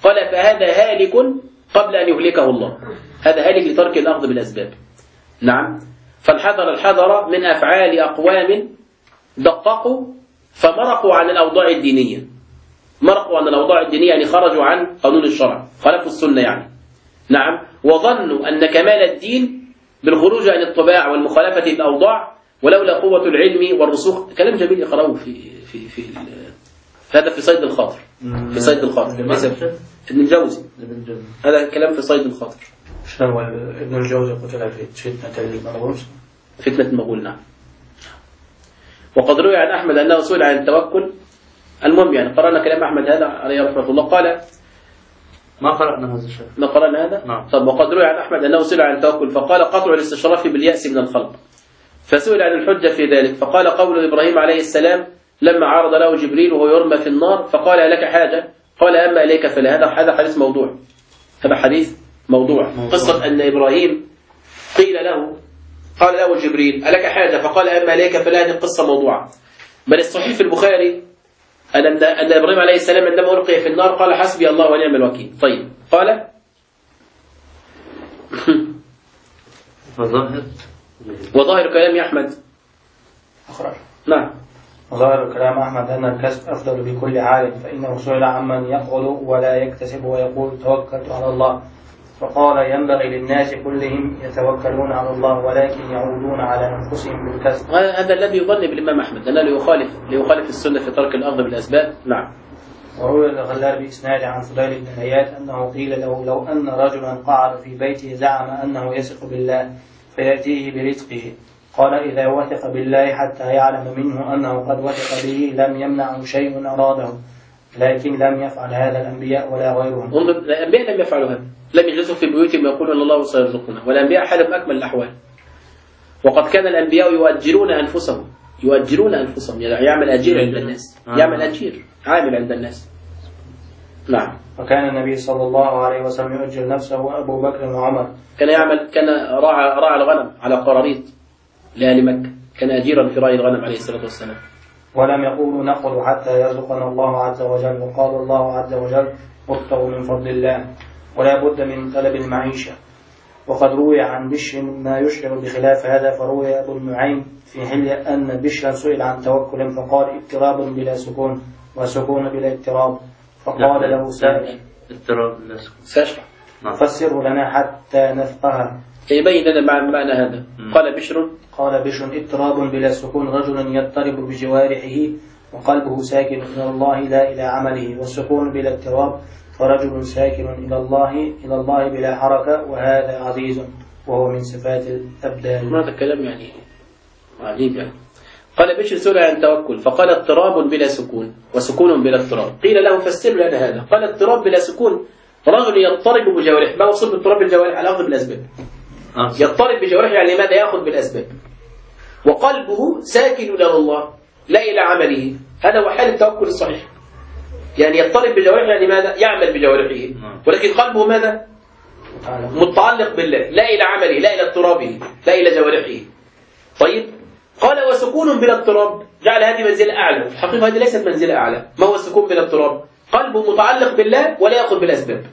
قال فهذا هالك قبل أن يهلكه الله. هذا هالك لترك الأخذ بالأسباب. نعم. فالحذر من أفعال أقوام دققوا فمرقوا عن الأوضاع الدينية. مرقوا عن الأوضاع الدينية يعني خرجوا عن قانون الشرع، خالفوا السنة يعني. نعم. وظنوا أن كمال الدين بالخروج عن الطباع والمخالفة الأوضاع ولولا قوة العلم والرسوخ. كلام جميل يقرأوه في هذا في صيد الخاطر. في صيد الخاطر ابن الجوزي. هذا كلام في صيد الخاطر. شنو ابن الجوزي قتل في فتنة المغول؟ فتنة المغول نعم. وقد روي عن أحمد أنه سئل عن التوكل. المهم يعني قرأنا كلام أحمد هذا عليه رحمة الله. قال ما قرأنا هذا الشيء. ما قرأنا هذا؟ نعم. طب وقد روي عن أحمد أنه سئل عن التوكل فقال قطع الاستشراف باليأس من الخلق. فسئل عن الحجة في ذلك فقال قول إبراهيم عليه السلام لما عرض له جبريل وهو يرمى في النار فقال لك حاجة قال أما إليك فلا. هذا حديث موضوع. هذا حديث موضوع. قصة أن إبراهيم قال له جبريل ألك حاجة فقال أما إليك فلا. هذه قصة موضوعة. بل الصحيح في البخاري أن إبراهيم عليه السلام عندما ألقي في النار قال حسبي الله ونعم الوكيل. طيب قال وظاهر كلام أحمد أخرج. نعم. وظاهر كلام أحمد أن الكسب أفضل بكل حال فإنه سئل عمن يقعد ولا يكتسب ويقول توكلت على الله فقال ينبغي للناس كلهم يتوكلون على الله ولكن يعودون على أنفسهم بالكسب. هذا الذي يظن بالإمام أحمد أنه ليخالف السنة في ترك الأخذ بالأسباب. نعم. وروي الغلال بإسناد عن فضيل بن عياض أنه قيل له لو أن رجلا قعد في بيته زعم أنه يثق بالله فيأتيه برزقه قال إذا وثق بالله حتى يعلم منه أنه قد وثق به لم يمنعه شيء أراده لكن لم يفعل هذا الأنبياء ولا غيرهم. الأنبياء لم يفعلوا هذا. لم يجلسوا في بيوتهم يقولون الله سيرزقنا. والأنبياء حالهم أكمل الأحوال. وقد كان الأنبياء يؤجرون أنفسهم يعني يعمل أجير عند الناس. يعمل أجير عامل عند الناس. نعم. وكان النبي صلى الله عليه وسلم يؤجر نفسه وأبو بكر وعمر. كان راعى الغنم على قراريط لأهل مكة. كان أجيرا في رعي الغنم عليه الصلاة والسلام. ولم يقولوا نقل حتى يرزقنا الله عز وجل. وقال الله عز وجل وابتغوا من فضل الله ولا بد من طلب المعيشة. وقد روي عن بشر ما يشعر بخلاف هذا فروي أبو النعيم في حلية أن بشرا سئل عن توكل فقال اضطراب بلا سكون وسكون بلا اضطراب فقال له سائل اضطراب بلا سكون فسره لنا حتى نفقها. يبين لنا معنى هذا. قال بشر اضطراب بلا سكون رجل يضطرب بجوارحه وقلبه ساكن إلى الله لا إلى عمله والسكون بلا اضطراب فرجل ساكن إلى الله بلا حركة وهذا عزيز وهو من صفات الأبدان. هذا الكلام يعني عجيب يعني. قال بشر سئل عن توكل فقال اضطراب بلا سكون وسكون بلا اضطراب. قيل له فسر لنا هذا. قال اضطراب بلا سكون رجل يضطرب بجوارحه. ما وصل باضطراب بالجوارح على أخذ بالأسباب. يضطرب بجوارحه يعني ماذا يأخذ بالأسباب. وقلبه ساكن إلى الله لا إلى عمله. هذا هو حال التوكل الصحيح. يعني يضطرب بجوارحه يعني ماذا؟ يعمل بجوارحه ولكن قلبه ماذا؟ متعلق بالله لا إلى عمله لا إلى اضطرابه لا إلى جوارحه. طيب قال وسكون بلا اضطراب جعل هذه منزلة أعلى. في الحقيقة هذه ليست منزلة أعلى. ما هو السكون بلا اضطراب؟ قلبه متعلق بالله ولا يأخذ بالأسباب.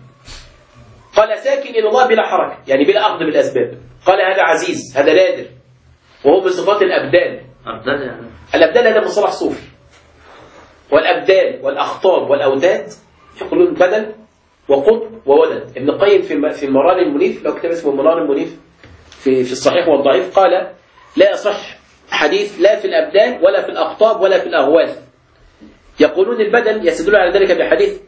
قال ساكن إلى الله بلا حركة يعني بلا أخذ بالأسباب. قال هذا عزيز هذا نادر وهو من صفات الأبدال. الأبدال هذا مصطلح صوفي. والأبدال والأخطاب والأوداد يقولون بدل وقطب وولد. ابن القيم في المرار المنيف لو كتاب اسمه المرار المنيف في الصحيح والضعيف قال لا يصح حديث لا في الأبدال ولا في الأخطاب ولا في الأهواث. يقولون البدل يستدل على ذلك بحديث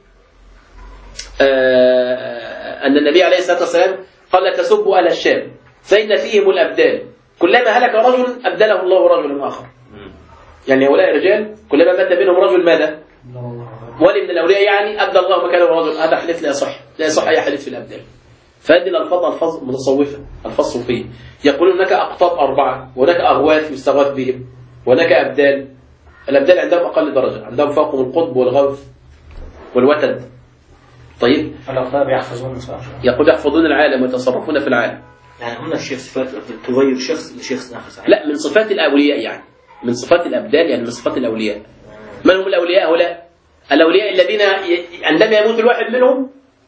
أن النبي عليه الصلاة والسلام قال لا تسبوا أهل الشام فإن فيهم الأبدال كلما هلك رجل أبدله الله رجلا آخر. يعني هؤلاء رجال كلما مات منهم رجل ماذا؟ ولي من الأولياء يعني أبدل الله مكانه رجل. هذا حديث لا يصح أي حديث في الأبدال. فهذه الألفاظ متصوفة ألفاظ صوفية. يقولون هناك أقطاب 4 وهناك أغواث يستغاث بهم وهناك أبدال. الأبدال عندهم أقل درجة عندهم فوقهم القطب والغوث والوتد. طيب الأقطاب يحفظون العالم ويتصرفون في العالم. يعني هم الشيخ صفات تغير شخص لشخص آخر صحيح؟ لا من صفات الأولياء يعني من صفات الأبدال يعني من صفات الأولياء. من هم الأولياء هؤلاء؟ الأولياء الذين عندما يموت الواحد منهم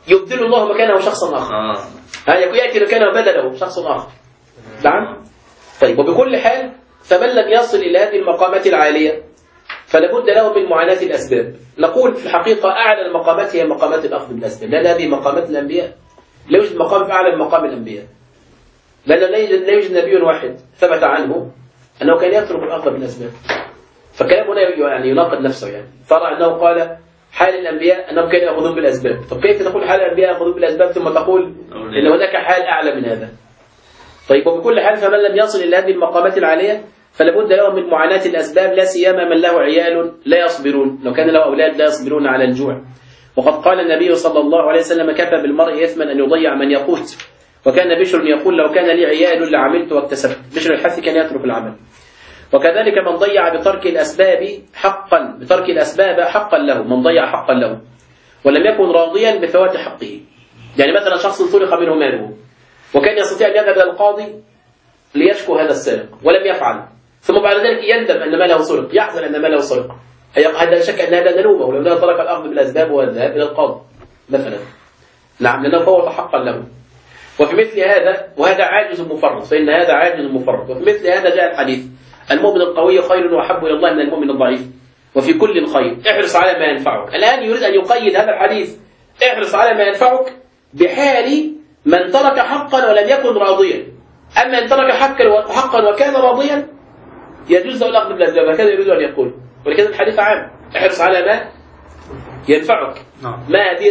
يبدل الله مكانه شخصا آخر. يأتي مكانه بدله شخص آخر. نعم. طيب وبكل حال فمن لم يصل إلى هذه المقامات العالية فلابد له من معاناة الأسباب. نقول في الحقيقة أعلى المقامات هي مقامات الأخذ بالأسباب، لأن هذه مقامات الأنبياء. لا يوجد مقام أعلى من مقام الأنبياء، لأن لا يوجد نبي واحد ثبت عنه أنه كان يترك الأخذ بالأسباب. فكلام هنا يعني يناقض نفسه، يعني ترى أنه قال حال الأنبياء أنهم كانوا يأخذون بالأسباب. طب كيف تقول حال الأنبياء يأخذون بالأسباب ثم تقول أن هناك حال أعلى من هذا؟ طيب وبكل حال فمن لم يصل إلى هذه المقامات العالية فلابد له من معاناة الأسباب، لا سيما من له عيال لا يصبرون، لو كان له أولاد لا يصبرون على الجوع. وقد قال النبي صلى الله عليه وسلم كفى بالمرء إثما أن يضيع من يقوت. وكان بشر يقول لو كان لي عيال لعملت واكتسبت. بشر الحث كان يترك العمل. وكذلك من ضيع بترك الأسباب حقا له، من ضيع حقا له ولم يكن راضيا بفوات حقه. يعني مثلا شخص سرق منه ماله وكان يستطيع أن يذهب إلى القاضي ليشكو هذا السارق ولم يفعل، ثم بعد ذلك يندم أن ماله سرق، يحزن أن ماله سرق، هذا شك أن هذا ذنوبه لأنه ترك الأخذ بالأسباب والذهاب إلى القاضي مثلا. نعم، لأنه فوت حقا له. وفي مثل هذا، وهذا عاجز مفرط، فإن هذا عاجز مفرط. وفي مثل هذا جاء الحديث المؤمن القوي خير وأحب إلى الله من المؤمن الضعيف، وفي كل خير. احرص على ما ينفعك. الآن يريد أن يقيد هذا الحديث احرص على ما ينفعك بحال من ترك حقا ولم يكن راضيا. أما إن ترك حقا وكان راضيا يجوز له الأخذ بالأسباب، هكذا يريد أن يقول. ولكن الحديث عام، احرص على ما ينفعك. ما هذه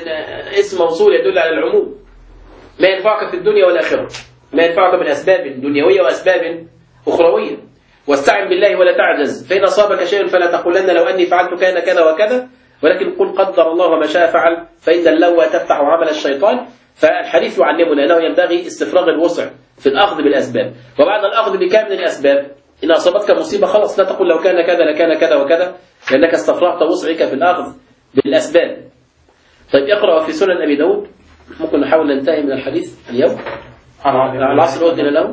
اسم موصول يدل على العموم، ما ينفعك في الدنيا والآخرة، ما ينفعك من أسباب دنيوية وأسباب أخروية. واستعن بالله ولا تعجز، فإن أصابك شيء فلا تقولن لو أني فعلت كان كذا وكذا، ولكن قل قدر الله وما شاء فعل، فإن اللوى تفتح عمل الشيطان. فالحديث يعلمنا أنه ينبغي استفراغ الوسع في الأخذ بالأسباب، وبعد الأخذ بكامل الأسباب إن أصابتك مصيبة خلاص لا تقول لو كان كذا لكان كذا وكذا، لأنك استفرغت وسعك في الأخذ بالأسباب. طيب اقرأ في سنن أبي داود. ممكن نحاول ننتهي من الحديث اليوم على العصر أذن له.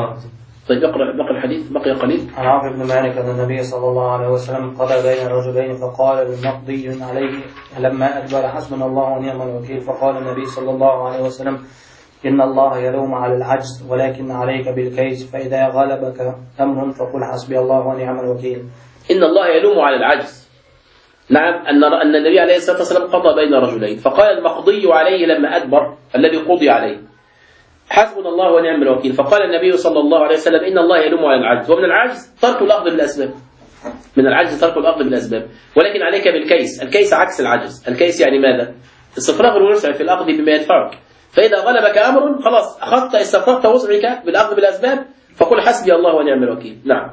طيب اقرأ الحديث، بقي قليل. عن عوف بن مالك أن النبي صلى الله عليه وسلم قضى بين رجلين فقال للمقضي عليه لما أدبر حسبنا الله ونعم الوكيل، فقال النبي صلى الله عليه وسلم إن الله يلوم على العجز ولكن عليك بالكيس، فإذا غلبك أمر فقل حسبي الله ونعم الوكيل. إن الله يلوم على العجز. نعم، أن النبي عليه الصلاة والسلام قضى بين رجلين فقال المقضي عليه لما أدبر الذي قضي عليه حسبنا الله ونعم الوكيل، فقال النبي صلى الله عليه وسلم إن الله يلوم على العجز، ومن العجز ترك الأخذ بالأسباب، من العجز ترك الأخذ بالأسباب، ولكن عليك بالكيس. الكيس عكس العجز. الكيس يعني ماذا؟ استفراغ الوسع في الأخذ بما ينفعك. فإذا غلبك أمر خلاص أخذت استفرغت وسعك بالأخذ بالأسباب، فقل حسبي الله ونعم الوكيل. نعم.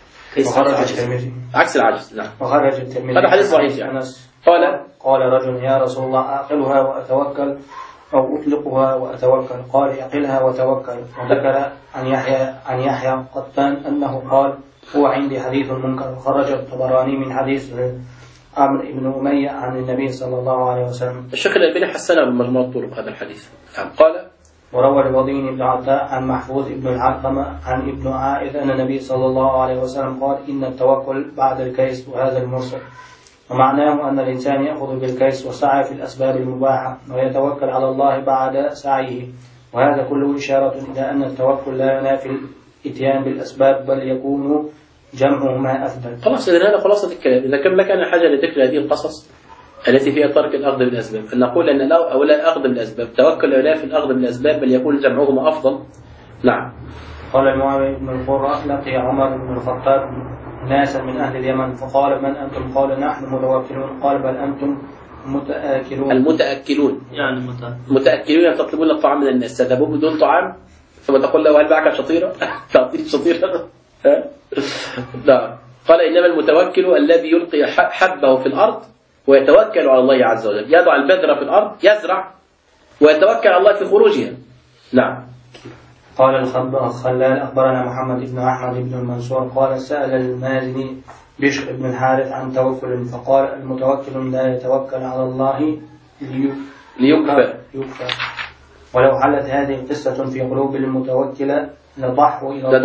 عكس العجز. نعم. وخرج الترمذي هذا حديث ضعيف يعني. قال رجل يا رسول الله أعقلها وأتوكل أو أطلقها وأتوكل؟ قال اعقلها وتوكل. وذكر عن يحيى قطان أنه قال هو عندي حديث منكر. خرج الطبراني من حديث عمرو بن أمية عن النبي صلى الله عليه وسلم. الشيخ الألباني حسنه بمجموع طرق هذا الحديث. قال وروى الوضين بن عطاء عن محفوظ بن العلقمة عن ابن عائذ أن النبي صلى الله عليه وسلم قال إن التوكل بعد الكيس، وهذا المرسل. ومعناه أن الإنسان يأخذ بالكيس وسعى في الأسباب المباحة ويتوكل على الله بعد سعيه، وهذا كله إشارة إلى أن التوكل لا ينافي الإتيان بالأسباب بل يكون جمعهما أفضل. خلاص، إذن هذا خلاصة الكلام. إذا كان لك حاجة لذكر هذه القصص التي فيها ترك الأخذ بالأسباب، أن نقول أن أولا الأخذ بالأسباب توكل لا ينافي الأخذ بالأسباب بل يكون جمعهما أفضل. نعم. قال المعاوية بن القرة لقي عمر بن الخطاب ناسا من أهل اليمن فقال من أنتم؟ قال نحن متوكلون. قال بل أنتم متأكلون. المتأكلون يعني متأكلون تطلبون الطعام من الناس، تذهبون بدون طعام ثم تقول له هل معك شطيرة؟ تعطيك شطيرة؟ لا. قال إنما المتوكل الذي يلقي حبه في الأرض ويتوكل على الله عز وجل، يضع البذرة في الأرض يزرع ويتوكل على الله في خروجها. نعم. قال الخلال أخبرنا محمد بن أحمد بن المنصور قال سأل المازني بشر بن الحارث عن توكل فقال المتوكل لا يتوكل على الله ليكفى. ولو حلت هذه القصة في قلوب المتوكلة لضحوا إلى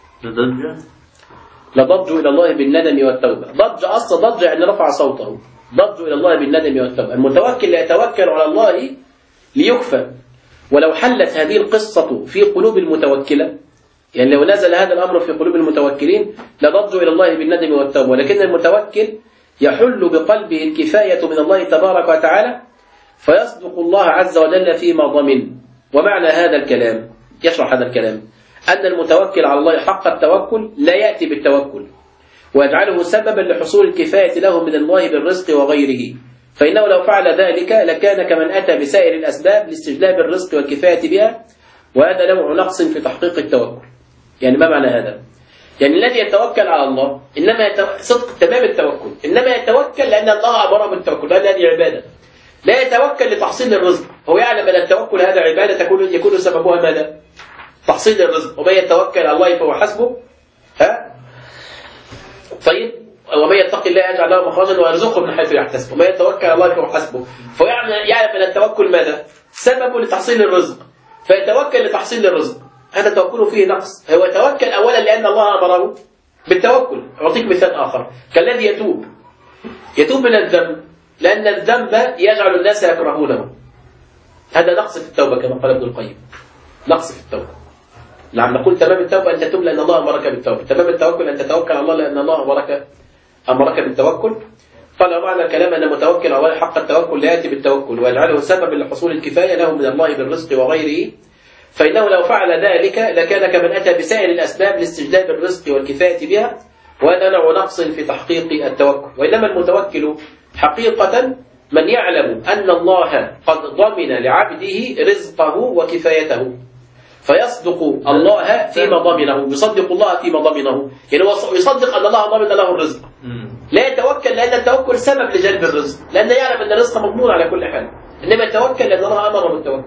لضجوا إلى الله بالندم والتوبة. ضج أصل ضج يعني رفع صوته، ضجوا إلى الله بالندم والتوبة. المتوكل لا يتوكل على الله ليكفى. ولو حلت هذه القصة في قلوب المتوكلة، يعني لو نزل هذا الأمر في قلوب المتوكلين لضجوا إلى الله بالندم والتوبة، ولكن المتوكل يحل بقلبه الكفاية من الله تبارك وتعالى فيصدق الله عز وجل فيما ضمن. ومعنى هذا الكلام، يشرح هذا الكلام، أن المتوكل على الله حق التوكل لا يأتي بالتوكل ويجعله سببا لحصول الكفاية له من الله بالرزق وغيره، فإنه لو فعل ذلك لكان كمن أتى بسائر الأسباب لاستجلاب الرزق والكفاية بها، وهذا نوع نقص في تحقيق التوكل. يعني ما معنى هذا؟ يعني الذي يتوكل على الله إنما صدق تمام التوكل، إنما يتوكل لأن الله أمره بالتوكل، لأن هذه عبادة. لا يتوكل لتحصيل الرزق، هو يعلم أن التوكل هذا عبادة يكون سببها ماذا؟ تحصيل الرزق. ومن يتوكل على الله فهو حسبه. طيب، ومن يتق الله يجعل له مخرجا ويرزقه من حيث يحتسب، ومن يتوكل على الله فهو حسبه. فيعلم أن التوكل ماذا؟ سبب لتحصيل الرزق، فيتوكل لتحصيل الرزق. هذا التوكل فيه نقص. هو يتوكل أولا لأن الله أمره بالتوكل. أعطيك مثال آخر، كالذي يتوب من الذنب لأن الذنب يجعل الناس يكرهونه. هذا نقص في التوبة كما قال ابن القيم، نقص في التوبة. نعم، نقول تمام التوبة أن تتوب لأن الله أمرك بالتوبة، تمام التوكل أن تتوكل على الله لأن الله أمرك بالتوكل. قال معنى الكلام أن المتوكل على الله حق التوكل لا يأتي بالتوكل ويجعله سببا لحصول الكفاية له من الله بالرزق وغيره، فإنه لو فعل ذلك لكان كمن أتى بسائر الأسباب لاستجلاب الرزق والكفاية بها، وهذا نوع نقص في تحقيق التوكل. وإنما المتوكل حقيقة من يعلم أن الله قد ضمن لعبده رزقه وكفايته، فيصدق الله فيما ضمنه، يصدق الله فيما ضمنه، يعني هو يصدق أن الله ضمن له الرزق. لا يتوكل لأن التوكل سبب لجلب الرزق، لأنه يعلم أن الرزق مضمون على كل حال، إنما يتوكل لأن الله أمره بالتوكل.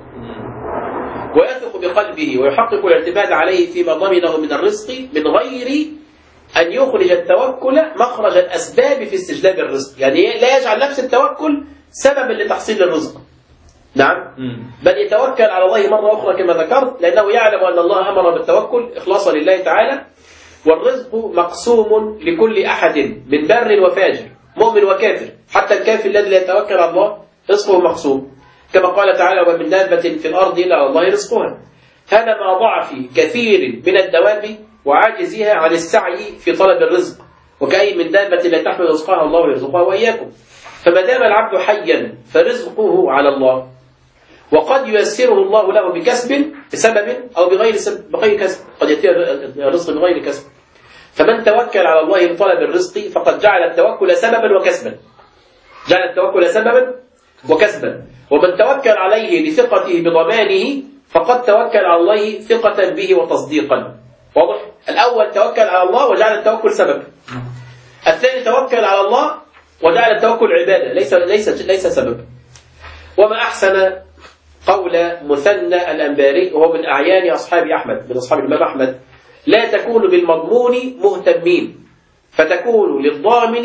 ويثق بقلبه ويحقق الاعتماد عليه فيما ضمنه من الرزق من غير أن يخرج التوكل مخرج الأسباب في استجلاب الرزق، يعني لا يجعل نفس التوكل سببا لتحصيل الرزق. نعم، بل يتوكل على الله مرة أخرى كما ذكرت لأنه يعلم أن الله أمر بالتوكل إخلاصا لله تعالى. والرزق مقسوم لكل أحد من بر وفاجر، مؤمن وكافر، حتى الكافر الذي لا يتوكل على الله رزقه مقسوم، كما قال تعالى ومن دابة في الأرض إلا على الله رزقها. هذا مع ضعف كثير من الدواب وعاجزها عن السعي في طلب الرزق، وكأي من دابة لا تحمل رزقها الله يرزقها وإياكم. فما دام العبد حيا فرزقه على الله، وقد ييسره الله له بسبب أو بغير كسب، قد يأتي الرزق بغير كسب. فمن توكل على الله لطلب الرزق فقد جعل التوكل سببا وكسبا، جعل التوكل سببا وكسبا. ومن توكل عليه لثقته بضمانه فقد توكل على الله ثقة به وتصديقا. واضح؟ الأول توكل على الله وجعل التوكل سبب، الثاني توكل على الله وجعل التوكل عبادة ليس سبب. وما أحسن قول مثنى الأنباري وهو من أعيان أصحاب أحمد، من أصحاب الإمام أحمد: لا تكون بالمضمون مهتمين فتكون للضامن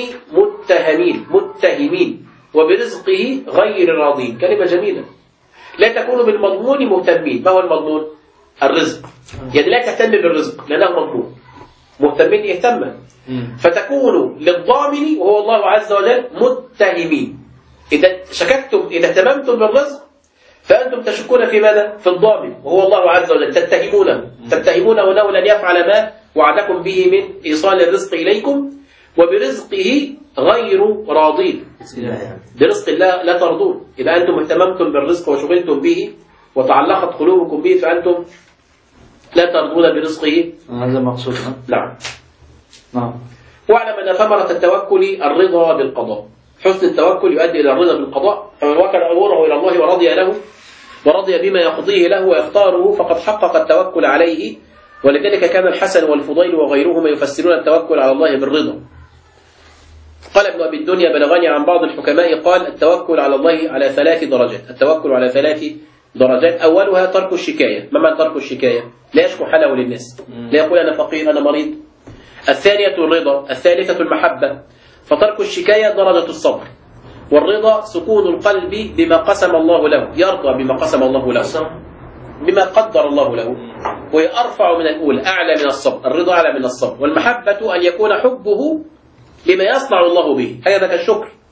متهمين وبرزقه غير راضين. كلمة جميلة. لا تكون بالمضمون مهتمين. ما هو المضمون؟ الرزق، يعني لا تهتم بالرزق لأنه مضمون. مهتمين يهتم. فتكون للضامن وهو الله عز وجل متهمين. إذا اهتممتم بالرزق فأنتم تشكون في ماذا؟ في الضامن وهو الله عز وجل، تتهمونه أنه لن يفعل ما وعدكم به من إيصال الرزق إليكم، وبرزقه غير راضين. برزق الله لا ترضون. إذا أنتم اهتممتم بالرزق وشغلتم به وتعلقت قلوبكم به فأنتم لا ترضون برزقه. هذا مقصود. نعم. نعم. واعلم أن ثمرة التوكل الرضا بالقضاء. حسن التوكل يؤدي إلى الرضا بالقضاء، فمن وكل أموره إلى الله ورضي بما يقضيه له ويختاره فقد حقق التوكل عليه. ولذلك كان الحسن والفضيل وغيرهما يفسرون التوكل على الله بالرضا. قال ابن أبي الدنيا بلغني عن بعض الحكماء قال التوكل على الله على 3 درجات. التوكل على 3 درجات. أولها ترك الشكاية. ما معنى ترك الشكاية؟ لا يشكو حاله للناس، لا يقول أنا فقير أنا مريض. الثانية الرضا. الثالثة المحبة. فترك الشكاية درجة الصبر، والرضا سكون القلب بما قسم الله له، يرضى بما قسم الله له، بما قدر الله له، وهي أرفع من الأولى، أعلى من الصبر. الرضا أعلى من الصبر. والمحبة أن يكون حبه لما يصنع الله به، هذا كالشكر.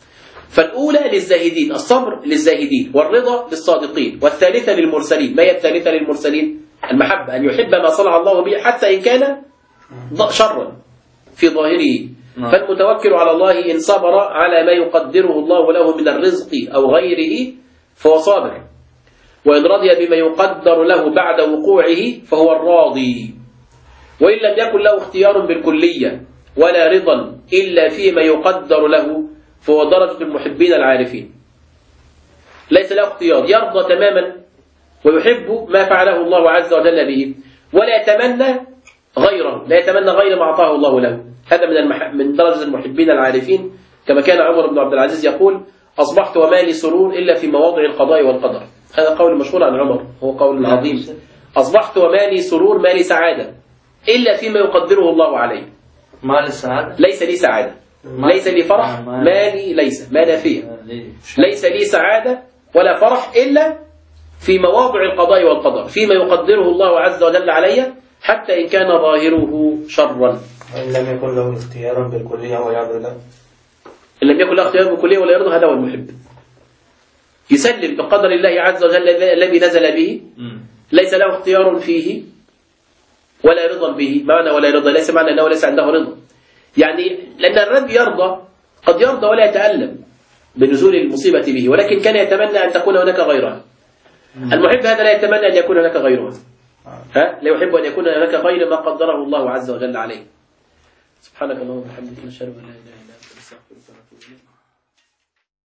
فالأولى للزاهدين، الصبر للزاهدين، والرضا للصادقين، والثالثة للمرسلين. ما هي الثالثة للمرسلين؟ المحبة، أن يحب ما صنع الله به حتى إن كان شرا في ظاهره. فالمتوكل على الله إن صبر على ما يقدره الله له من الرزق أو غيره فهو صابر، وإن رضي بما يقدر له بعد وقوعه فهو الراضي. وإن لم يكن له اختيار بالكلية ولا رضا إلا فيما يقدر له فهو درجة المحبين العارفين. ليس له اختيار، يرضى تماما ويحب ما فعله الله عز وجل به، ولا يتمنى غيره، لا يتمنى غير ما أعطاه الله له. هذا من درجة المحبين العارفين، كما كان عمر بن عبد العزيز يقول: أصبحت وما لي سرور إلا في مواضع القضاء والقدر. هذا قول مشهور عن عمر، هو قول عظيم. أصبحت وما لي سرور، ما لي سعادة إلا فيما يقدره الله علي. ما لي سعادة؟ ليس لي سعادة، ليس لي فرح، ما لي ليس، ما نافية، ليس لي سعادة ولا فرح إلا في مواضع القضاء والقدر، فيما يقدره الله عز وجل علي حتى إن كان ظاهره شرا. وإن لم يكن له اختيار بالكلية ويرضى له، إن لم يكن له اختيار بالكلية ولا يرضى، هذا هو المحب. يسلم بقدر الله عز وجل الذي نزل به، ليس له اختيار فيه ولا رضا به. معنى ولا رضا ليس معنى أنه ليس عنده رضا، يعني لأن الرب يرضى، قد يرضى ولا يتألم بنزول المصيبة به، ولكن كان يتمنى أن تكون هناك غيرها. المحب هذا لا يتمنى أن يكون هناك غيرها، لا يحب أن يكون هناك غير ما قدره الله عز وجل عليه. سبحانك اللهم وبحمدك، نشهد أن لا إله إلا أنت، نستغفرك ونتوب إليك.